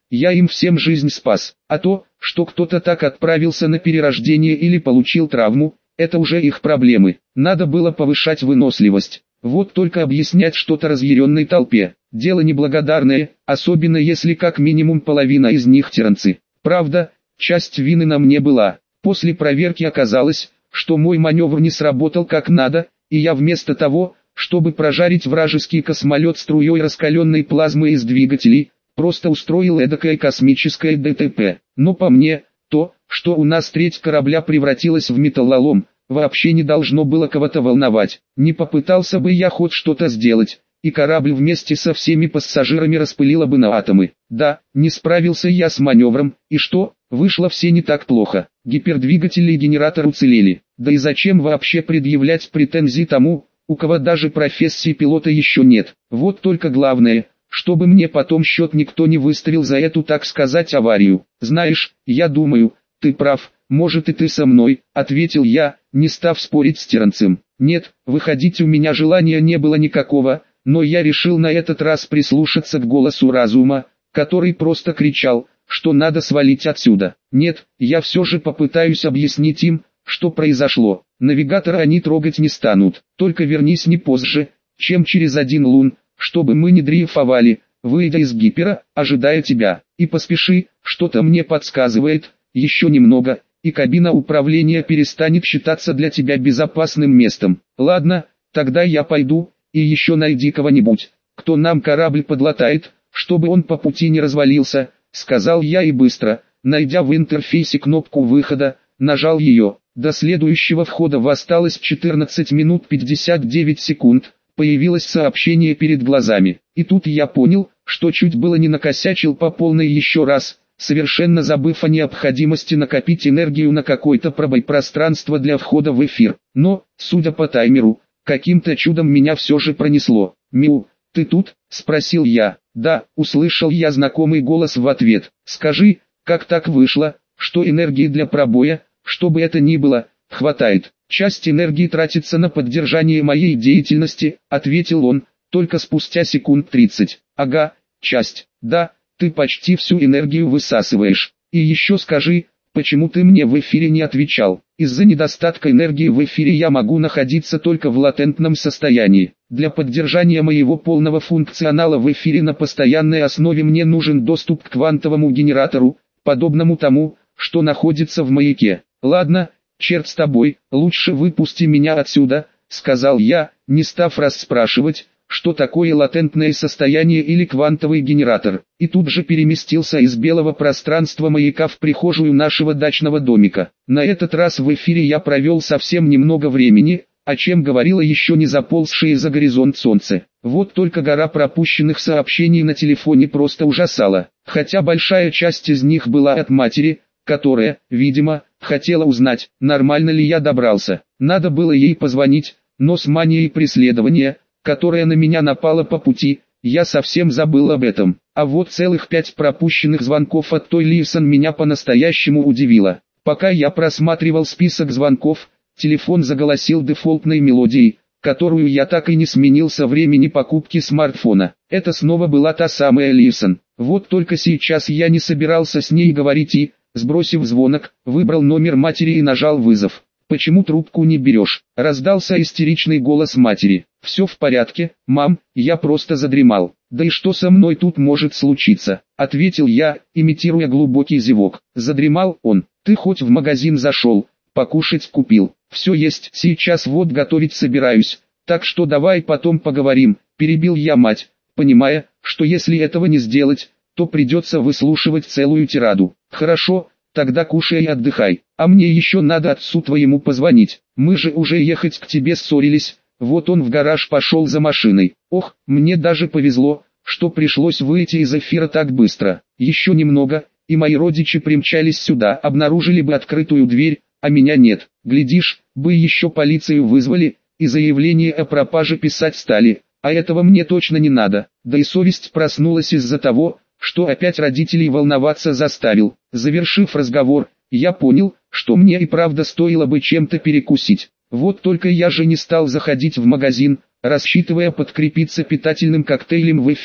S1: я им всем жизнь спас. А то, что кто-то так отправился на перерождение или получил травму, это уже их проблемы. Надо было повышать выносливость. Вот только объяснять что-то разъяренной толпе. Дело неблагодарное, особенно если как минимум половина из них тиранцы. Правда, часть вины на мне была. После проверки оказалось, что мой маневр не сработал как надо, и я вместо того, чтобы прожарить вражеский космолет струей раскаленной плазмы из двигателей, просто устроил эдакое космическое ДТП. Но по мне, то, что у нас треть корабля превратилась в металлолом, вообще не должно было кого-то волновать. Не попытался бы я хоть что-то сделать, и корабль вместе со всеми пассажирами распылило бы на атомы. Да, не справился я с маневром, и что, вышло все не так плохо. Гипердвигатели и генератор уцелели. Да и зачем вообще предъявлять претензии тому, у кого даже профессии пилота еще нет. Вот только главное, чтобы мне потом счет никто не выставил за эту, так сказать, аварию. Знаешь, я думаю, ты прав, может и ты со мной, ответил я, не став спорить с тиранцем. Нет, выходить у меня желания не было никакого, но я решил на этот раз прислушаться к голосу разума, который просто кричал, что надо свалить отсюда. Нет, я все же попытаюсь объяснить им, что произошло. Навигатора они трогать не станут, только вернись не позже, чем через один лун, чтобы мы не дрейфовали, выйдя из гипера, ожидая тебя. И поспеши, что-то мне подсказывает, еще немного, и кабина управления перестанет считаться для тебя безопасным местом. Ладно, тогда я пойду, и еще найди кого-нибудь, кто нам корабль подлатает, чтобы он по пути не развалился, сказал я и быстро, найдя в интерфейсе кнопку выхода, нажал ее. До следующего входа осталось четырнадцать минут пятьдесят девять секунд, появилось сообщение перед глазами. И тут я понял, что чуть было не накосячил по полной еще раз, совершенно забыв о необходимости накопить энергию на какое-то пробой-пространство для входа в эфир. Но, судя по таймеру, каким-то чудом меня все же пронесло. «Миу, ты тут?» – спросил я. «Да», – услышал я знакомый голос в ответ. «Скажи, как так вышло, что энергии для пробоя, что бы это ни было, хватает? Часть энергии тратится на поддержание моей деятельности», – ответил он, только спустя секунд тридцать. «Ага, часть. Да, ты почти всю энергию высасываешь. И еще скажи, почему ты мне в эфире не отвечал? Из-за недостатка энергии в эфире я могу находиться только в латентном состоянии. Для поддержания моего полного функционала в эфире на постоянной основе мне нужен доступ к квантовому генератору, подобному тому, что находится в маяке. Ладно, черт с тобой, лучше выпусти меня отсюда», — сказал я, не став расспрашивать, что такое латентное состояние или квантовый генератор, и тут же переместился из белого пространства маяка в прихожую нашего дачного домика. На этот раз в эфире я провел совсем немного времени, о чем говорило еще не заползшее за горизонт солнце. Вот только гора пропущенных сообщений на телефоне просто ужасала, хотя большая часть из них была от матери, которая, видимо, хотела узнать, нормально ли я добрался. Надо было ей позвонить, но с манией преследования, которая на меня напала по пути, я совсем забыл об этом. А вот целых пять пропущенных звонков от той Лисон меня по-настоящему удивило. Пока я просматривал список звонков, телефон заголосил дефолтной мелодией, которую я так и не сменил со времени покупки смартфона. Это снова была та самая Лисон. Вот только сейчас я не собирался с ней говорить и, сбросив звонок, выбрал номер матери и нажал вызов. «Почему трубку не берешь?» – раздался истеричный голос матери. «Все в порядке, мам, я просто задремал». «Да и что со мной тут может случиться?» – ответил я, имитируя глубокий зевок. «Задремал он. Ты хоть в магазин зашел, покушать купил?» «Все есть, сейчас вот готовить собираюсь, так что давай потом поговорим», – перебил я мать, понимая, что если этого не сделать, то придется выслушивать целую тираду. «Хорошо, тогда кушай и отдыхай, а мне еще надо отцу твоему позвонить, мы же уже ехать к тебе ссорились». Вот он в гараж пошел за машиной. Ох, мне даже повезло, что пришлось выйти из эфира так быстро. Еще немного, и мои родичи примчались сюда, обнаружили бы открытую дверь, а меня нет. Глядишь, бы еще полицию вызвали, и заявление о пропаже писать стали, а этого мне точно не надо. Да и совесть проснулась из-за того, что опять родителей волноваться заставил. Завершив разговор, я понял, что мне и правда стоило бы чем-то перекусить. Вот только я же не стал заходить в магазин, рассчитывая подкрепиться питательным коктейлем в эфире.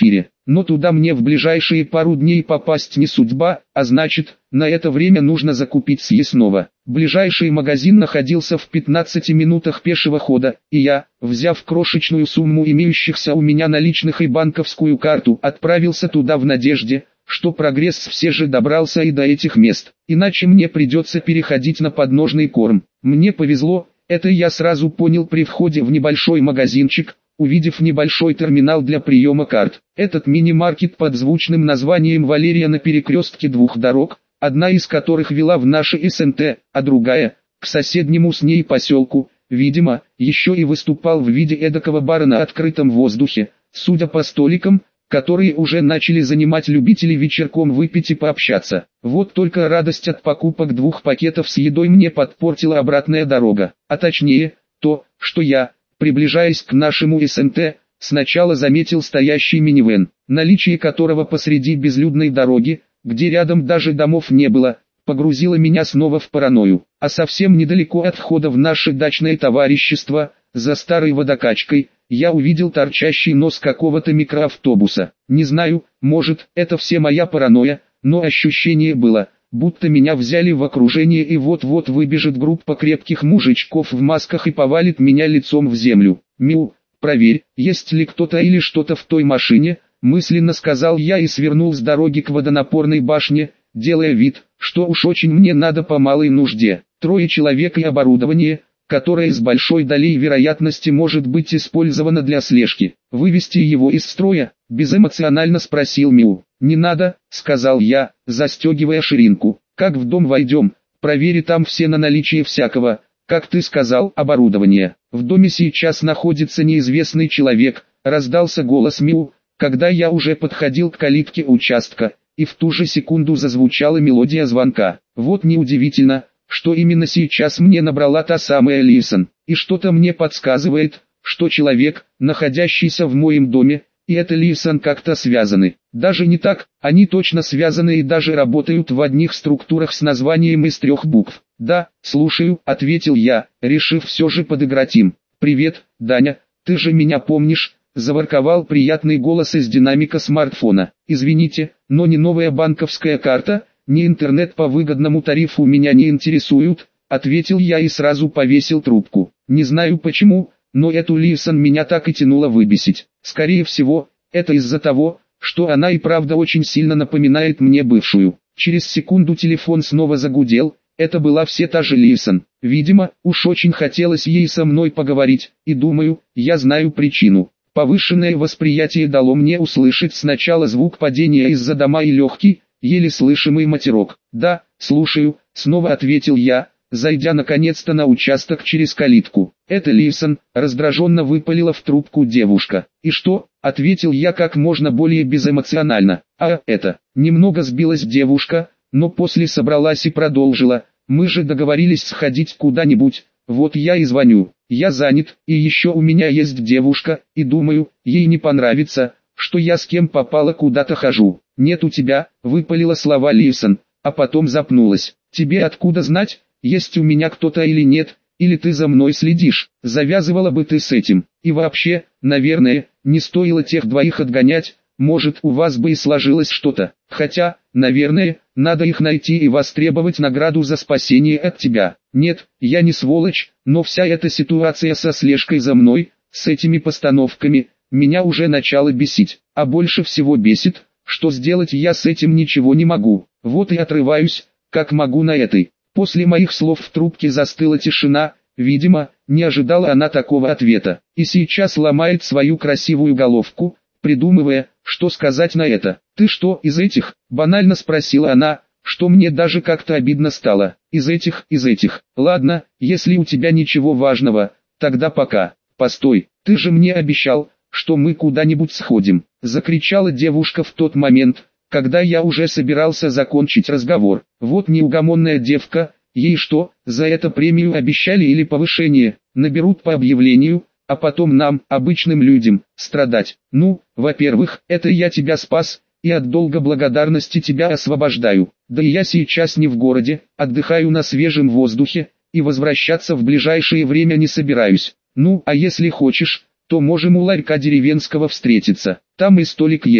S1: но туда мне в ближайшие пару дней попасть не судьба, а значит, на это время нужно закупить съестного. Ближайший магазин находился в пятнадцати минутах пешего хода, и я, взяв крошечную сумму имеющихся у меня наличных и банковскую карту, отправился туда в надежде, что прогресс все же добрался и до этих мест, иначе мне придется переходить на подножный корм. Мне повезло, это я сразу понял при входе в небольшой магазинчик, увидев небольшой терминал для приема карт. Этот мини-маркет под звучным названием «Валерия» на перекрестке двух дорог, одна из которых вела в наше СНТ, а другая – к соседнему с ней поселку, видимо, еще и выступал в виде эдакого бара на открытом воздухе, судя по столикам, которые уже начали занимать любители вечерком выпить и пообщаться. Вот только радость от покупок двух пакетов с едой мне подпортила обратная дорога, а точнее, то, что я, приближаясь к нашему СНТ, сначала заметил стоящий минивэн, наличие которого посреди безлюдной дороги, где рядом даже домов не было, погрузило меня снова в паранойю. А совсем недалеко от входа в наше дачное товарищество, за старой водокачкой, я увидел торчащий нос какого-то микроавтобуса. Не знаю, может, это все моя паранойя, но ощущение было, будто меня взяли в окружение и вот-вот выбежит группа крепких мужичков в масках и повалит меня лицом в землю. «Миу, проверь, есть ли кто-то или что-то в той машине», мысленно сказал я и свернул с дороги к водонапорной башне, делая вид, что уж очень мне надо по малой нужде. Трое человек и оборудование, которое с большой долей вероятности может быть использовано для слежки. «Вывести его из строя?» – безэмоционально спросил Миу. «Не надо», – сказал я, застегивая ширинку. «Как в дом войдем, провери там все на наличие всякого, как ты сказал, оборудования. В доме сейчас находится неизвестный человек», – раздался голос Миу, когда я уже подходил к калитке участка, и в ту же секунду зазвучала мелодия звонка. Вот неудивительно, что именно сейчас мне набрала та самая Лисон, и что-то мне подсказывает, что человек, находящийся в моем доме, и эта Лисон как-то связаны. Даже не так, они точно связаны и даже работают в одних структурах с названием из трех букв. «Да, слушаю», — ответил я, решив все же подыграть им. «Привет, Даня, ты же меня помнишь?» — заворковал приятный голос из динамика смартфона. «Извините, но ни новая банковская карта, ни интернет по выгодному тарифу меня не интересуют», — ответил я и сразу повесил трубку. Не знаю почему, но эту Лисон меня так и тянуло выбесить. Скорее всего, это из-за того, что она и правда очень сильно напоминает мне бывшую. Через секунду телефон снова загудел, это была все та же Лисон. Видимо, уж очень хотелось ей со мной поговорить, и думаю, я знаю причину. Повышенное восприятие дало мне услышать сначала звук падения из-за дома и легкий, еле слышимый матерок. «Да, слушаю», — снова ответил я, зайдя наконец-то на участок через калитку. «Это Лисон», — раздраженно выпалила в трубку девушка. «И что?» — ответил я как можно более безэмоционально. «А, это...» Немного сбилась девушка, но после собралась и продолжила. «Мы же договорились сходить куда-нибудь, вот я и звоню. Я занят, и еще у меня есть девушка, и думаю, ей не понравится, что я с кем попало куда-то хожу». «Нет у тебя», — выпалила слова Лисон, а потом запнулась. «Тебе откуда знать, есть у меня кто-то или нет, или ты за мной следишь? Завязывала бы ты с этим. И вообще, наверное, не стоило тех двоих отгонять, может у вас бы и сложилось что-то. Хотя, наверное, надо их найти и востребовать награду за спасение от тебя. Нет, я не сволочь, но вся эта ситуация со слежкой за мной, с этими постановками, меня уже начала бесить. А больше всего бесит, что сделать я с этим ничего не могу. Вот и отрываюсь, как могу на этой». После моих слов в трубке застыла тишина, видимо, не ожидала она такого ответа. И сейчас ломает свою красивую головку, придумывая, что сказать на это. «Ты что, из этих?» – банально спросила она, что мне даже как-то обидно стало. «Из этих, из этих. Ладно, если у тебя ничего важного, тогда пока». «Постой, ты же мне обещал, что мы куда-нибудь сходим», – закричала девушка в тот момент, когда я уже собирался закончить разговор. «Вот неугомонная девка, ей что, за это премию обещали или повышение? Наберут по объявлению, а потом нам, обычным людям, страдать. Ну, во-первых, это я тебя спас, и от долга благодарности тебя освобождаю. Да и я сейчас не в городе, отдыхаю на свежем воздухе, и возвращаться в ближайшее время не собираюсь. Ну, а если хочешь, то можем у ларька деревенского встретиться, там и столик есть».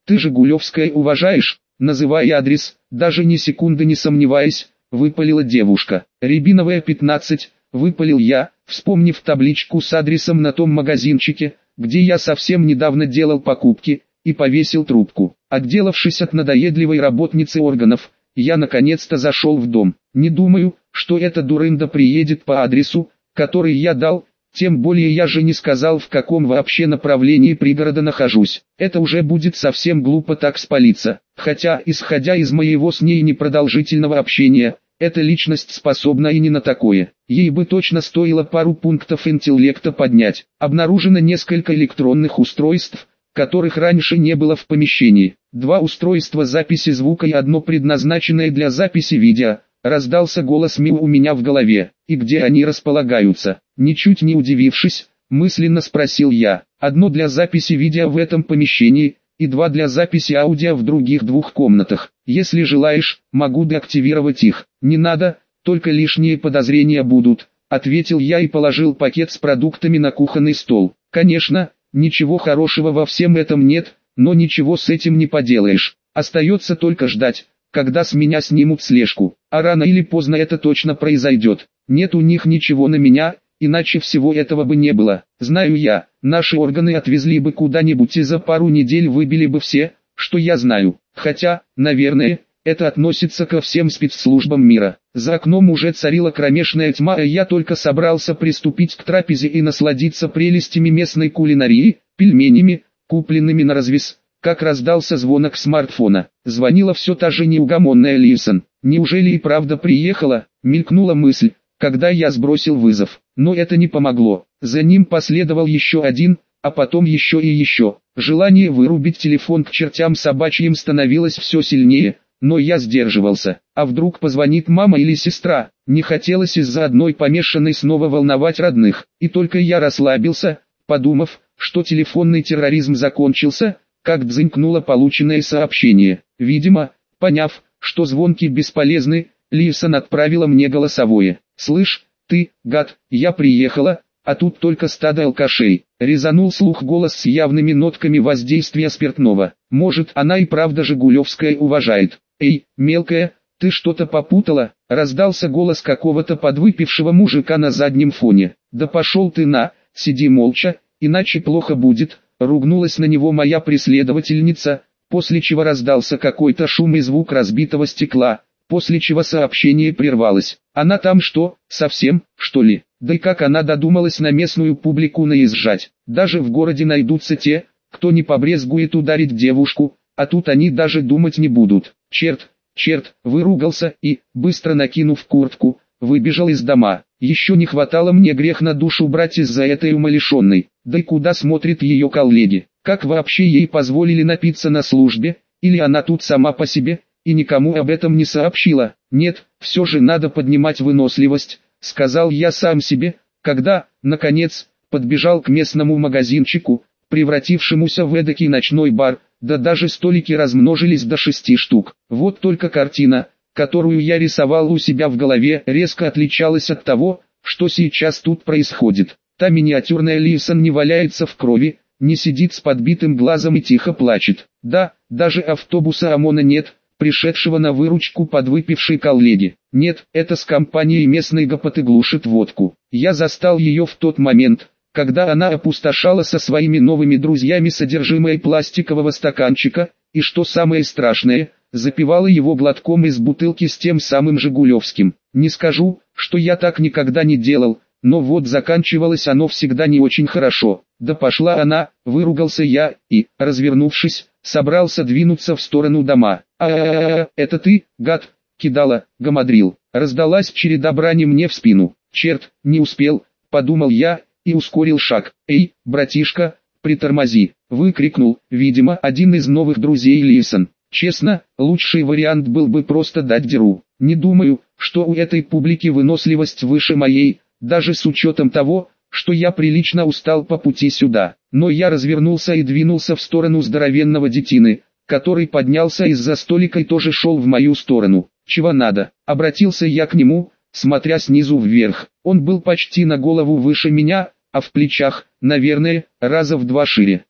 S1: Ты Жигулевская уважаешь? Называй адрес, даже ни секунды не сомневаясь, выпалила девушка. Рябиновая пятнадцать, выпалил я, вспомнив табличку с адресом на том магазинчике, где я совсем недавно делал покупки, и повесил трубку. Отделавшись от надоедливой работницы органов, я наконец-то зашел в дом. Не думаю, что эта дурында приедет по адресу, который я дал, тем более я же не сказал, в каком вообще направлении пригорода нахожусь. Это уже будет совсем глупо так спалиться. Хотя, исходя из моего с ней непродолжительного общения, эта личность способна и не на такое. Ей бы точно стоило пару пунктов интеллекта поднять. Обнаружено несколько электронных устройств, которых раньше не было в помещении. Два устройства записи звука и одно предназначенное для записи видео. Раздался голос Миу у меня в голове. И где они располагаются? Ничуть не удивившись, мысленно спросил я. Одно для записи видео в этом помещении, и два для записи аудио в других двух комнатах. Если желаешь, могу деактивировать их. Не надо, только лишние подозрения будут, ответил я и положил пакет с продуктами на кухонный стол. Конечно, ничего хорошего во всем этом нет, но ничего с этим не поделаешь. Остается только ждать, когда с меня снимут слежку. А рано или поздно это точно произойдет. Нет у них ничего на меня, иначе всего этого бы не было. Знаю я, наши органы отвезли бы куда-нибудь и за пару недель выбили бы все, что я знаю. Хотя, наверное, это относится ко всем спецслужбам мира. За окном уже царила кромешная тьма, а я только собрался приступить к трапезе и насладиться прелестями местной кулинарии, пельменями, купленными на развес, как раздался звонок смартфона. Звонила все та же неугомонная Лисон. Неужели и правда приехала? Мелькнула мысль, когда я сбросил вызов. Но это не помогло. За ним последовал еще один, а потом еще и еще. Желание вырубить телефон к чертям собачьим становилось все сильнее, но я сдерживался. А вдруг позвонит мама или сестра? Не хотелось из-за одной помешанной снова волновать родных. И только я расслабился, подумав, что телефонный терроризм закончился, как дзынькнуло полученное сообщение. Видимо, поняв, что звонки бесполезны, Лисон отправила мне голосовое. «Слышь, ты, гад, я приехала, а тут только стадо алкашей». Резанул слух голос с явными нотками воздействия спиртного. Может, она и правда Жигулевская уважает. «Эй, мелкая, ты что-то попутала?» Раздался голос какого-то подвыпившего мужика на заднем фоне. «Да пошел ты на, сиди молча, иначе плохо будет», ругнулась на него моя преследовательница, после чего раздался какой-то шум и звук разбитого стекла, после чего сообщение прервалось. Она там что, совсем, что ли? Да и как она додумалась на местную публику наезжать? Даже в городе найдутся те, кто не побрезгует ударить девушку, а тут они даже думать не будут. Черт, черт, выругался и, быстро накинув куртку, выбежал из дома. Еще не хватало мне грех на душу брать из-за этой умалишенной. Да и куда смотрит ее коллеги? Как вообще ей позволили напиться на службе? Или она тут сама по себе, и никому об этом не сообщила? Нет, все же надо поднимать выносливость, сказал я сам себе, когда, наконец, подбежал к местному магазинчику, превратившемуся в эдакий ночной бар, да даже столики размножились до шести штук. Вот только картина, которую я рисовал у себя в голове, резко отличалась от того, что сейчас тут происходит. Та миниатюрная Лисон не валяется в крови, не сидит с подбитым глазом и тихо плачет. Да, даже автобуса ОМОНа нет, пришедшего на выручку подвыпившей коллеги. Нет, это с компанией местной гопоты глушит водку. Я застал ее в тот момент, когда она опустошала со своими новыми друзьями содержимое пластикового стаканчика, и что самое страшное, запивала его глотком из бутылки с тем самым Жигулевским. Не скажу, что я так никогда не делал, но вот заканчивалось оно всегда не очень хорошо. Да пошла она, выругался я, и, развернувшись, собрался двинуться в сторону дома. «А-а-а, это ты, гад, кидала, гамадрил!» Раздалась череда брани мне в спину. «Черт, не успел», — подумал я, и ускорил шаг. «Эй, братишка, притормози!» — выкрикнул, видимо, один из новых друзей Лисон. Честно, лучший вариант был бы просто дать дёру. Не думаю, что у этой публики выносливость выше моей, даже с учетом того, что я прилично устал по пути сюда. Но я развернулся и двинулся в сторону здоровенного детины, который поднялся из-за столика и тоже шел в мою сторону. «Чего надо?» — обратился я к нему, смотря снизу вверх. Он был почти на голову выше меня, а в плечах, наверное, раза в два шире.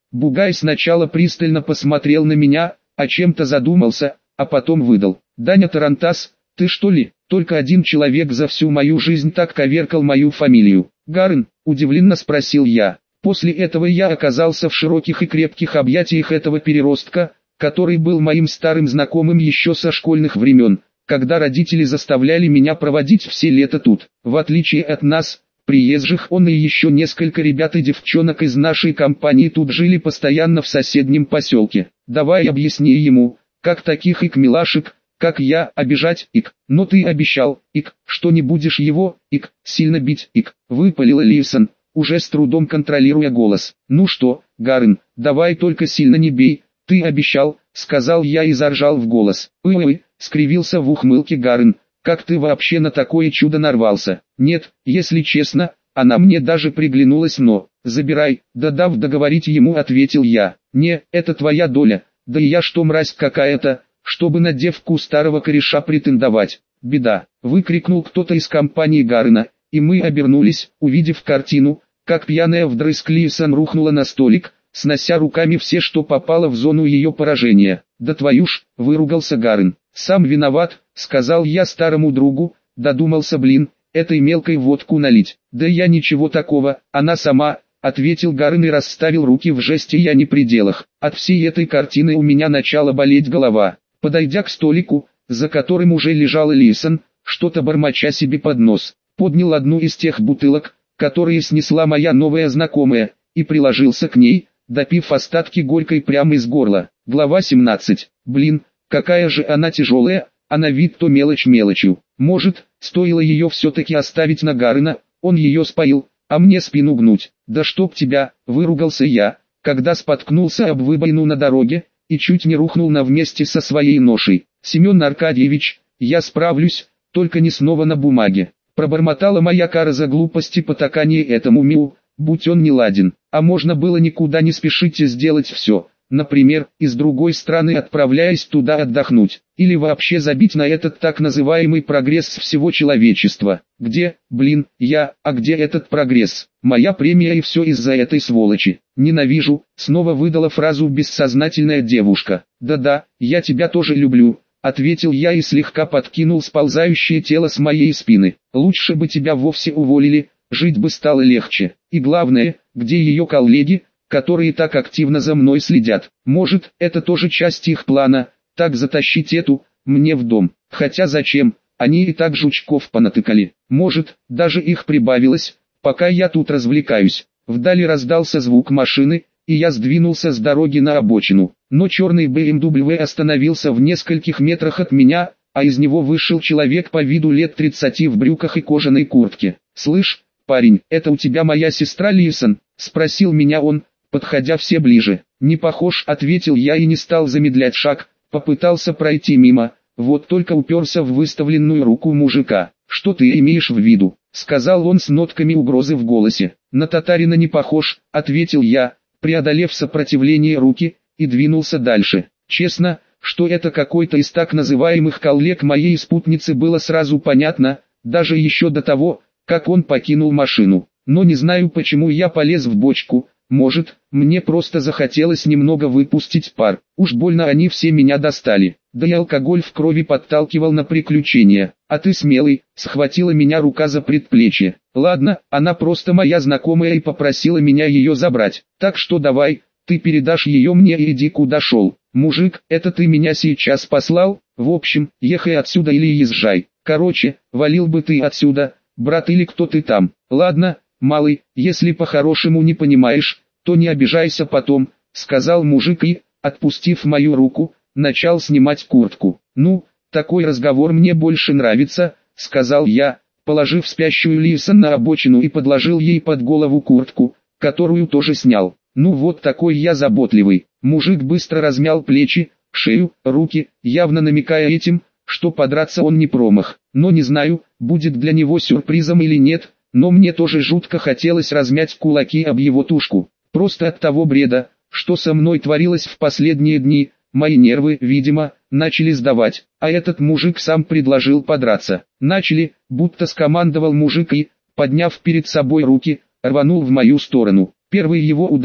S1: Бугай сначала пристально посмотрел на меня, о чем-то задумался, а потом выдал: «Даня Тарантас, ты что ли? Только один человек за всю мою жизнь так коверкал мою фамилию». «Гарн?» – удивленно спросил я. После этого я оказался в широких и крепких объятиях этого переростка, который был моим старым знакомым еще со школьных времен, когда родители заставляли меня проводить все лето тут. В отличие от нас, приезжих, он и еще несколько ребят и девчонок из нашей компании тут жили постоянно в соседнем поселке. «Давай объясни ему, как таких ик милашек, как я, обижать, ик. Но ты обещал, ик, что не будешь его, ик, сильно бить, ик», — выпалила Лисон, уже с трудом контролируя голос. «Ну что, Гарн, давай только сильно не бей, ты обещал», — сказал я и заржал в голос. «Ой-ой», — скривился в ухмылке Гарн, «как ты вообще на такое чудо нарвался?» «Нет, если честно, она мне даже приглянулась, но...» «Забирай», — да дав договорить ему, ответил я. «Не, это твоя доля, да и я что, мразь какая-то, чтобы на девку старого кореша претендовать?» «Беда», — выкрикнул кто-то из компании Гарна, и мы обернулись, увидев картину, как пьяная вдрызг Лисон рухнула на столик, снося руками все, что попало в зону ее поражения. «Да твою ж», — выругался Гарн. «Сам виноват», — сказал я старому другу, додумался, блин, этой мелкой водку налить. «Да я ничего такого, она сама», — ответил Гарн и расставил руки в жесте «я не при делах». От всей этой картины у меня начала болеть голова. Подойдя к столику, за которым уже лежала Лисон, что-то бормоча себе под нос, поднял одну из тех бутылок, которые снесла моя новая знакомая, и приложился к ней, допив остатки горькой прямо из горла. Глава семнадцать. Блин, какая же она тяжелая, а на вид то мелочь мелочью. Может, стоило ее все-таки оставить на Гарна, он ее споил, а мне спину гнуть. «Да чтоб тебя», — выругался я, когда споткнулся об выбоину на дороге, и чуть не рухнул на вместе со своей ношей. «Семен Аркадьевич, я справлюсь, только не снова на бумаге». Пробормотала моя кара за глупости потакание этому миу, будь он не ладен. А можно было никуда не спешить и сделать все, например, из другой страны отправляясь туда отдохнуть, или вообще забить на этот так называемый прогресс всего человечества. Где, блин, я, а где этот прогресс? Моя премия и все из-за этой сволочи. «Ненавижу», снова выдала фразу бессознательная девушка. «Да-да, я тебя тоже люблю», — ответил я и слегка подкинул сползающее тело с моей спины. «Лучше бы тебя вовсе уволили, жить бы стало легче. И главное, где ее коллеги, которые так активно за мной следят? Может, это тоже часть их плана, так затащить эту, мне в дом? Хотя зачем, они и так жучков понатыкали. Может, даже их прибавилось, пока я тут развлекаюсь». Вдали раздался звук машины, и я сдвинулся с дороги на обочину. Но черный бэ эм дабл ю остановился в нескольких метрах от меня, а из него вышел человек по виду лет тридцати в брюках и кожаной куртке. «Слышь, парень, это у тебя моя сестра Лисон?» — спросил меня он, подходя все ближе. «Не похож», — ответил я и не стал замедлять шаг, попытался пройти мимо, вот только уперся в выставленную руку мужика. «Что ты имеешь в виду?» — сказал он с нотками угрозы в голосе. «На татарина не похож», — ответил я, преодолев сопротивление руки, и двинулся дальше. Честно, что это какой-то из так называемых коллег моей спутницы, было сразу понятно, даже еще до того, как он покинул машину. Но не знаю, почему я полез в бочку. Может, мне просто захотелось немного выпустить пар. Уж больно они все меня достали. Да и алкоголь в крови подталкивал на приключения. «А ты смелый», — схватила меня рука за предплечье. «Ладно, она просто моя знакомая и попросила меня ее забрать. Так что давай, ты передашь ее мне и иди куда шел». «Мужик, это ты меня сейчас послал? В общем, ехай отсюда или езжай. Короче, валил бы ты отсюда, брат, или кто ты там. Ладно, малый, если по-хорошему не понимаешь, то не обижайся потом», — сказал мужик и, отпустив мою руку, начал снимать куртку. «Ну, такой разговор мне больше нравится», — сказал я, положив спящую Лисон на обочину и подложил ей под голову куртку, которую тоже снял. «Ну вот такой я заботливый». Мужик быстро размял плечи, шею, руки, явно намекая этим, что подраться он не промах. Но не знаю, будет для него сюрпризом или нет, но мне тоже жутко хотелось размять кулаки об его тушку. Просто от того бреда, что со мной творилось в последние дни, мои нервы, видимо, начали сдавать, а этот мужик сам предложил подраться. «Начали», будто скомандовал мужик и, подняв перед собой руки, рванул в мою сторону. Первый его удар,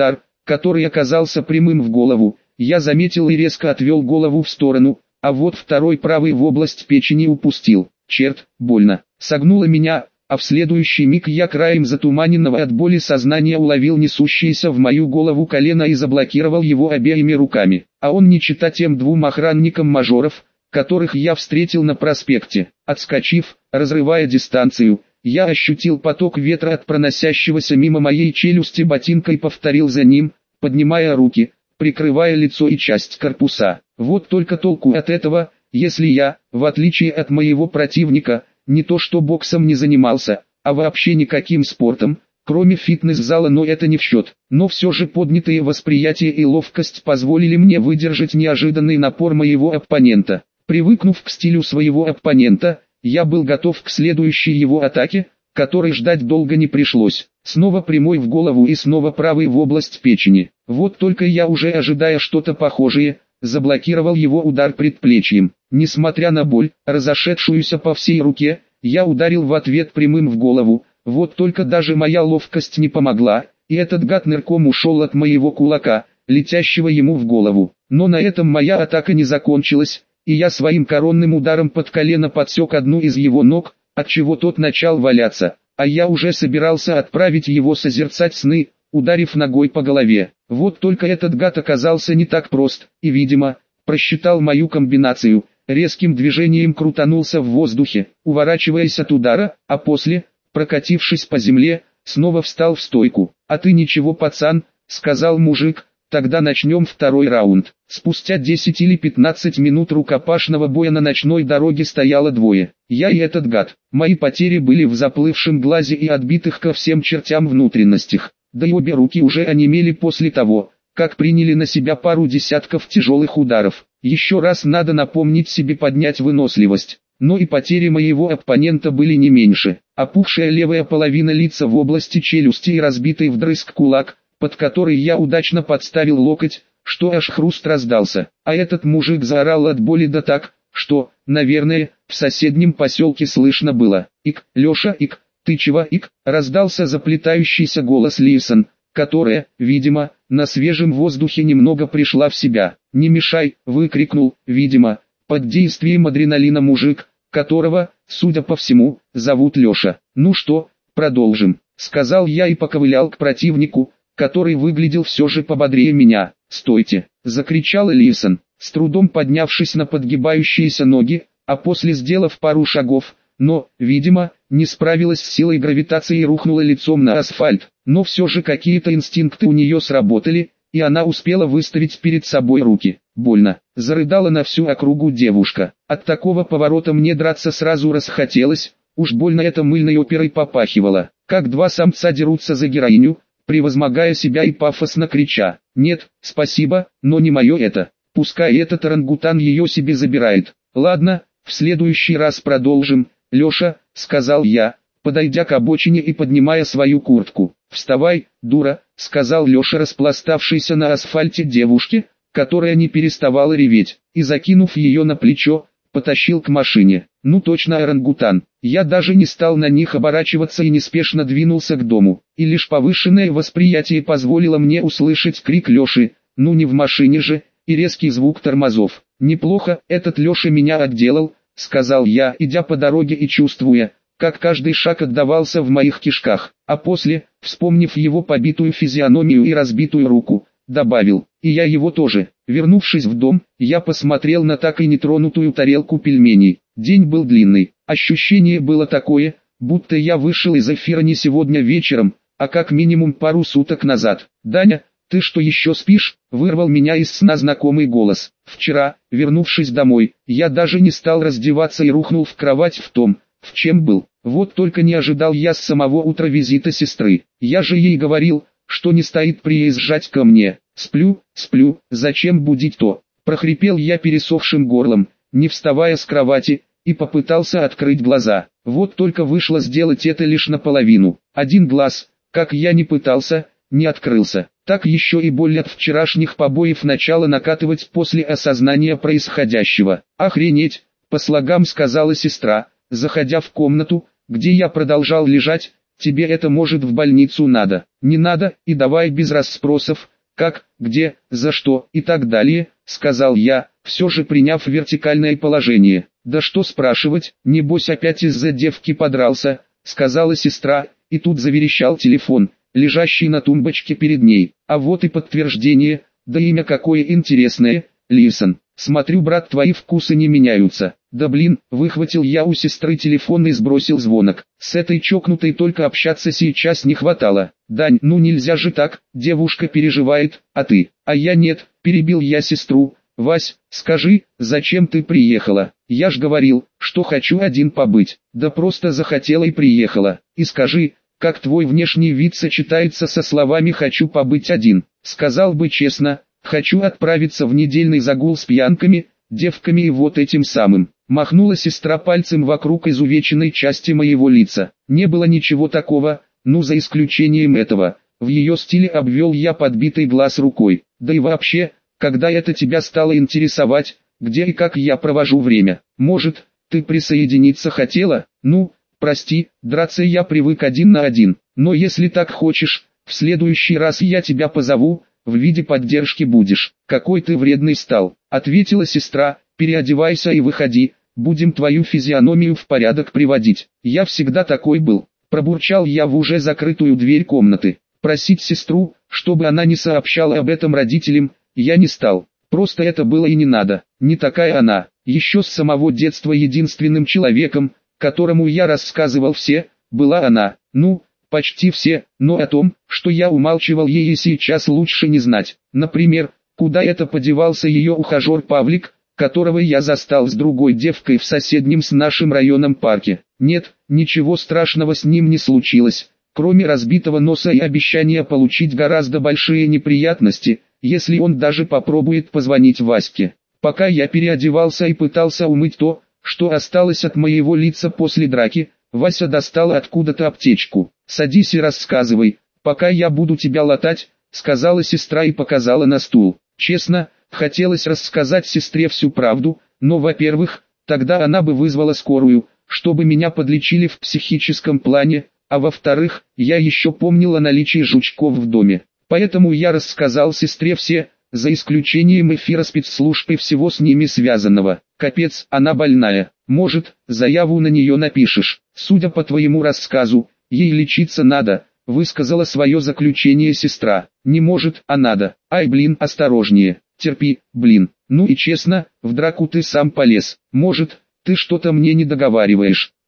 S1: который оказался прямым в голову. Я заметил и резко отвел голову в сторону, а вот второй правый в область печени упустил. Черт, больно. Согнуло меня, а в следующий миг я краем затуманенного от боли сознания уловил несущееся в мою голову колено и заблокировал его обеими руками. А он не чета тем двум охранникам мажоров, которых я встретил на проспекте. Отскочив, разрывая дистанцию, я ощутил поток ветра от проносящегося мимо моей челюсти ботинка и повторил за ним, поднимая руки, прикрывая лицо и часть корпуса. Вот только толку от этого, если я, в отличие от моего противника, не то что боксом не занимался, а вообще никаким спортом, кроме фитнес-зала, но это не в счет. Но все же поднятые восприятие и ловкость позволили мне выдержать неожиданный напор моего оппонента. Привыкнув к стилю своего оппонента, я был готов к следующей его атаке, которой ждать долго не пришлось. Снова прямой в голову и снова правый в область печени. Вот только я, уже ожидая что-то похожее, заблокировал его удар предплечьем. Несмотря на боль, разошедшуюся по всей руке, я ударил в ответ прямым в голову. Вот только даже моя ловкость не помогла, и этот гад нырком ушел от моего кулака, летящего ему в голову. Но на этом моя атака не закончилась, и я своим коронным ударом под колено подсек одну из его ног, отчего тот начал валяться, а я уже собирался отправить его созерцать сны, ударив ногой по голове. Вот только этот гад оказался не так прост, и, видимо, просчитал мою комбинацию, резким движением крутанулся в воздухе, уворачиваясь от удара, а после, прокатившись по земле, снова встал в стойку. «А ты ничего, пацан», — сказал мужик, — «тогда начнем второй раунд». Спустя десять или пятнадцать минут рукопашного боя на ночной дороге стояло двое. Я и этот гад. Мои потери были в заплывшем глазе и отбитых ко всем чертям внутренностях. Да и обе руки уже онемели после того, как приняли на себя пару десятков тяжелых ударов. Еще раз надо напомнить себе поднять выносливость. Но и потери моего оппонента были не меньше. Опухшая левая половина лица в области челюсти и разбитый вдрызг кулак, под который я удачно подставил локоть, что аж хруст раздался. А этот мужик заорал от боли да так, что, наверное, в соседнем поселке слышно было. «Ик, Леша, ик, ты чего, ик?» раздался заплетающийся голос Лисон, которая, видимо, на свежем воздухе немного пришла в себя. «Не мешай!» — выкрикнул, видимо, под действием адреналина мужик, которого, судя по всему, зовут Леша. «Ну что, продолжим», — сказал я и поковылял к противнику, который выглядел все же пободрее меня. «Стойте!» — закричал Лисон, с трудом поднявшись на подгибающиеся ноги, а после сделав пару шагов, но, видимо, не справилась с силой гравитации и рухнула лицом на асфальт. Но все же какие-то инстинкты у нее сработали, и она успела выставить перед собой руки. «Больно!» — зарыдала на всю округу девушка. От такого поворота мне драться сразу расхотелось, уж больно это мыльной оперой попахивало. Как два самца дерутся за героиню, превозмогая себя и пафосно крича: «Нет, спасибо, но не мое это, пускай этот орангутан ее себе забирает». «Ладно, в следующий раз продолжим, Леша», — сказал я, подойдя к обочине и поднимая свою куртку. «Вставай, дура», — сказал Леша распластавшейся на асфальте девушке, которая не переставала реветь, и, закинув ее на плечо, потащил к машине. Ну точно орангутан. Я даже не стал на них оборачиваться и неспешно двинулся к дому. И лишь повышенное восприятие позволило мне услышать крик Леши: «Ну не в машине же!» и резкий звук тормозов. «Неплохо, этот Леша меня отделал», — сказал я, идя по дороге и чувствуя, как каждый шаг отдавался в моих кишках. А после, вспомнив его побитую физиономию и разбитую руку, добавил: «И я его тоже». Вернувшись в дом, я посмотрел на так и нетронутую тарелку пельменей. День был длинный. Ощущение было такое, будто я вышел из эфира не сегодня вечером, а как минимум пару суток назад. «Даня, ты что, еще спишь?» — вырвал меня из сна знакомый голос. Вчера, вернувшись домой, я даже не стал раздеваться и рухнул в кровать в том, в чем был. Вот только не ожидал я с самого утра визита сестры. Я же ей говорил, что не стоит приезжать ко мне. «Сплю, сплю, зачем будить-то?» — прохрипел я пересохшим горлом, не вставая с кровати, и попытался открыть глаза. Вот только вышло сделать это лишь наполовину. Один глаз, как я не пытался, не открылся. Так еще и боль от вчерашних побоев начала накатывать после осознания происходящего. «Охренеть!» — по слогам сказала сестра, заходя в комнату, где я продолжал лежать. «Тебе это может в больницу надо». «Не надо, и давай без расспросов», — как, где, за что и так далее, сказал я, все же приняв вертикальное положение. Да что спрашивать, небось опять из-за девки подрался, сказала сестра, и тут заверещал телефон, лежащий на тумбочке перед ней. А вот и подтверждение, да имя какое интересное, Лисон. Смотрю, брат, твои вкусы не меняются. Да блин, выхватил я у сестры телефон и сбросил звонок. С этой чокнутой только общаться сейчас не хватало. Дань, ну нельзя же так, девушка переживает, а ты, а я нет, перебил я сестру. Вась, скажи, зачем ты приехала? Я ж говорил, что хочу один побыть. Да просто захотела и приехала. И скажи, как твой внешний вид сочетается со словами «хочу побыть один». Сказал бы честно, хочу отправиться в недельный загул с пьянками, девками и вот этим самым. Махнула сестра пальцем вокруг изувеченной части моего лица. Не было ничего такого, ну за исключением этого. В ее стиле обвел я подбитый глаз рукой. Да и вообще, когда это тебя стало интересовать, где и как я провожу время? Может, ты присоединиться хотела? Ну, прости, драться я привык один на один. Но если так хочешь, в следующий раз я тебя позову, в виде поддержки будешь. Какой ты вредный стал, ответила сестра, переодевайся и выходи, будем твою физиономию в порядок приводить. Я всегда такой был, пробурчал я в уже закрытую дверь комнаты. Просить сестру, чтобы она не сообщала об этом родителям, я не стал. Просто это было и не надо. Не такая она. Еще с самого детства единственным человеком, которому я рассказывал все, была она. Ну, почти все, но о том, что я умалчивал ей и сейчас лучше не знать. Например, куда это подевался ее ухажер Павлик, которого я застал с другой девкой в соседнем с нашим районом парке. Нет, ничего страшного с ним не случилось, кроме разбитого носа и обещания получить гораздо большие неприятности, если он даже попробует позвонить Ваське. Пока я переодевался и пытался умыть то, что осталось от моего лица после драки, Вася достал откуда-то аптечку. «Садись и рассказывай, пока я буду тебя латать», — сказала сестра и показала на стул. Честно, хотелось рассказать сестре всю правду, но, во-первых, тогда она бы вызвала скорую, чтобы меня подлечили в психическом плане, а во-вторых, я еще помнил о наличии жучков в доме. Поэтому я рассказал сестре все, за исключением эфира спецслужб и всего с ними связанного. Капец, она больная. Может, заяву на нее напишешь. Судя по твоему рассказу, ей лечиться надо, высказала свое заключение сестра. Не может, а надо. Ай блин, осторожнее. Терпи, блин. Ну и честно, в драку ты сам полез. Может, ты что-то мне не договариваешь.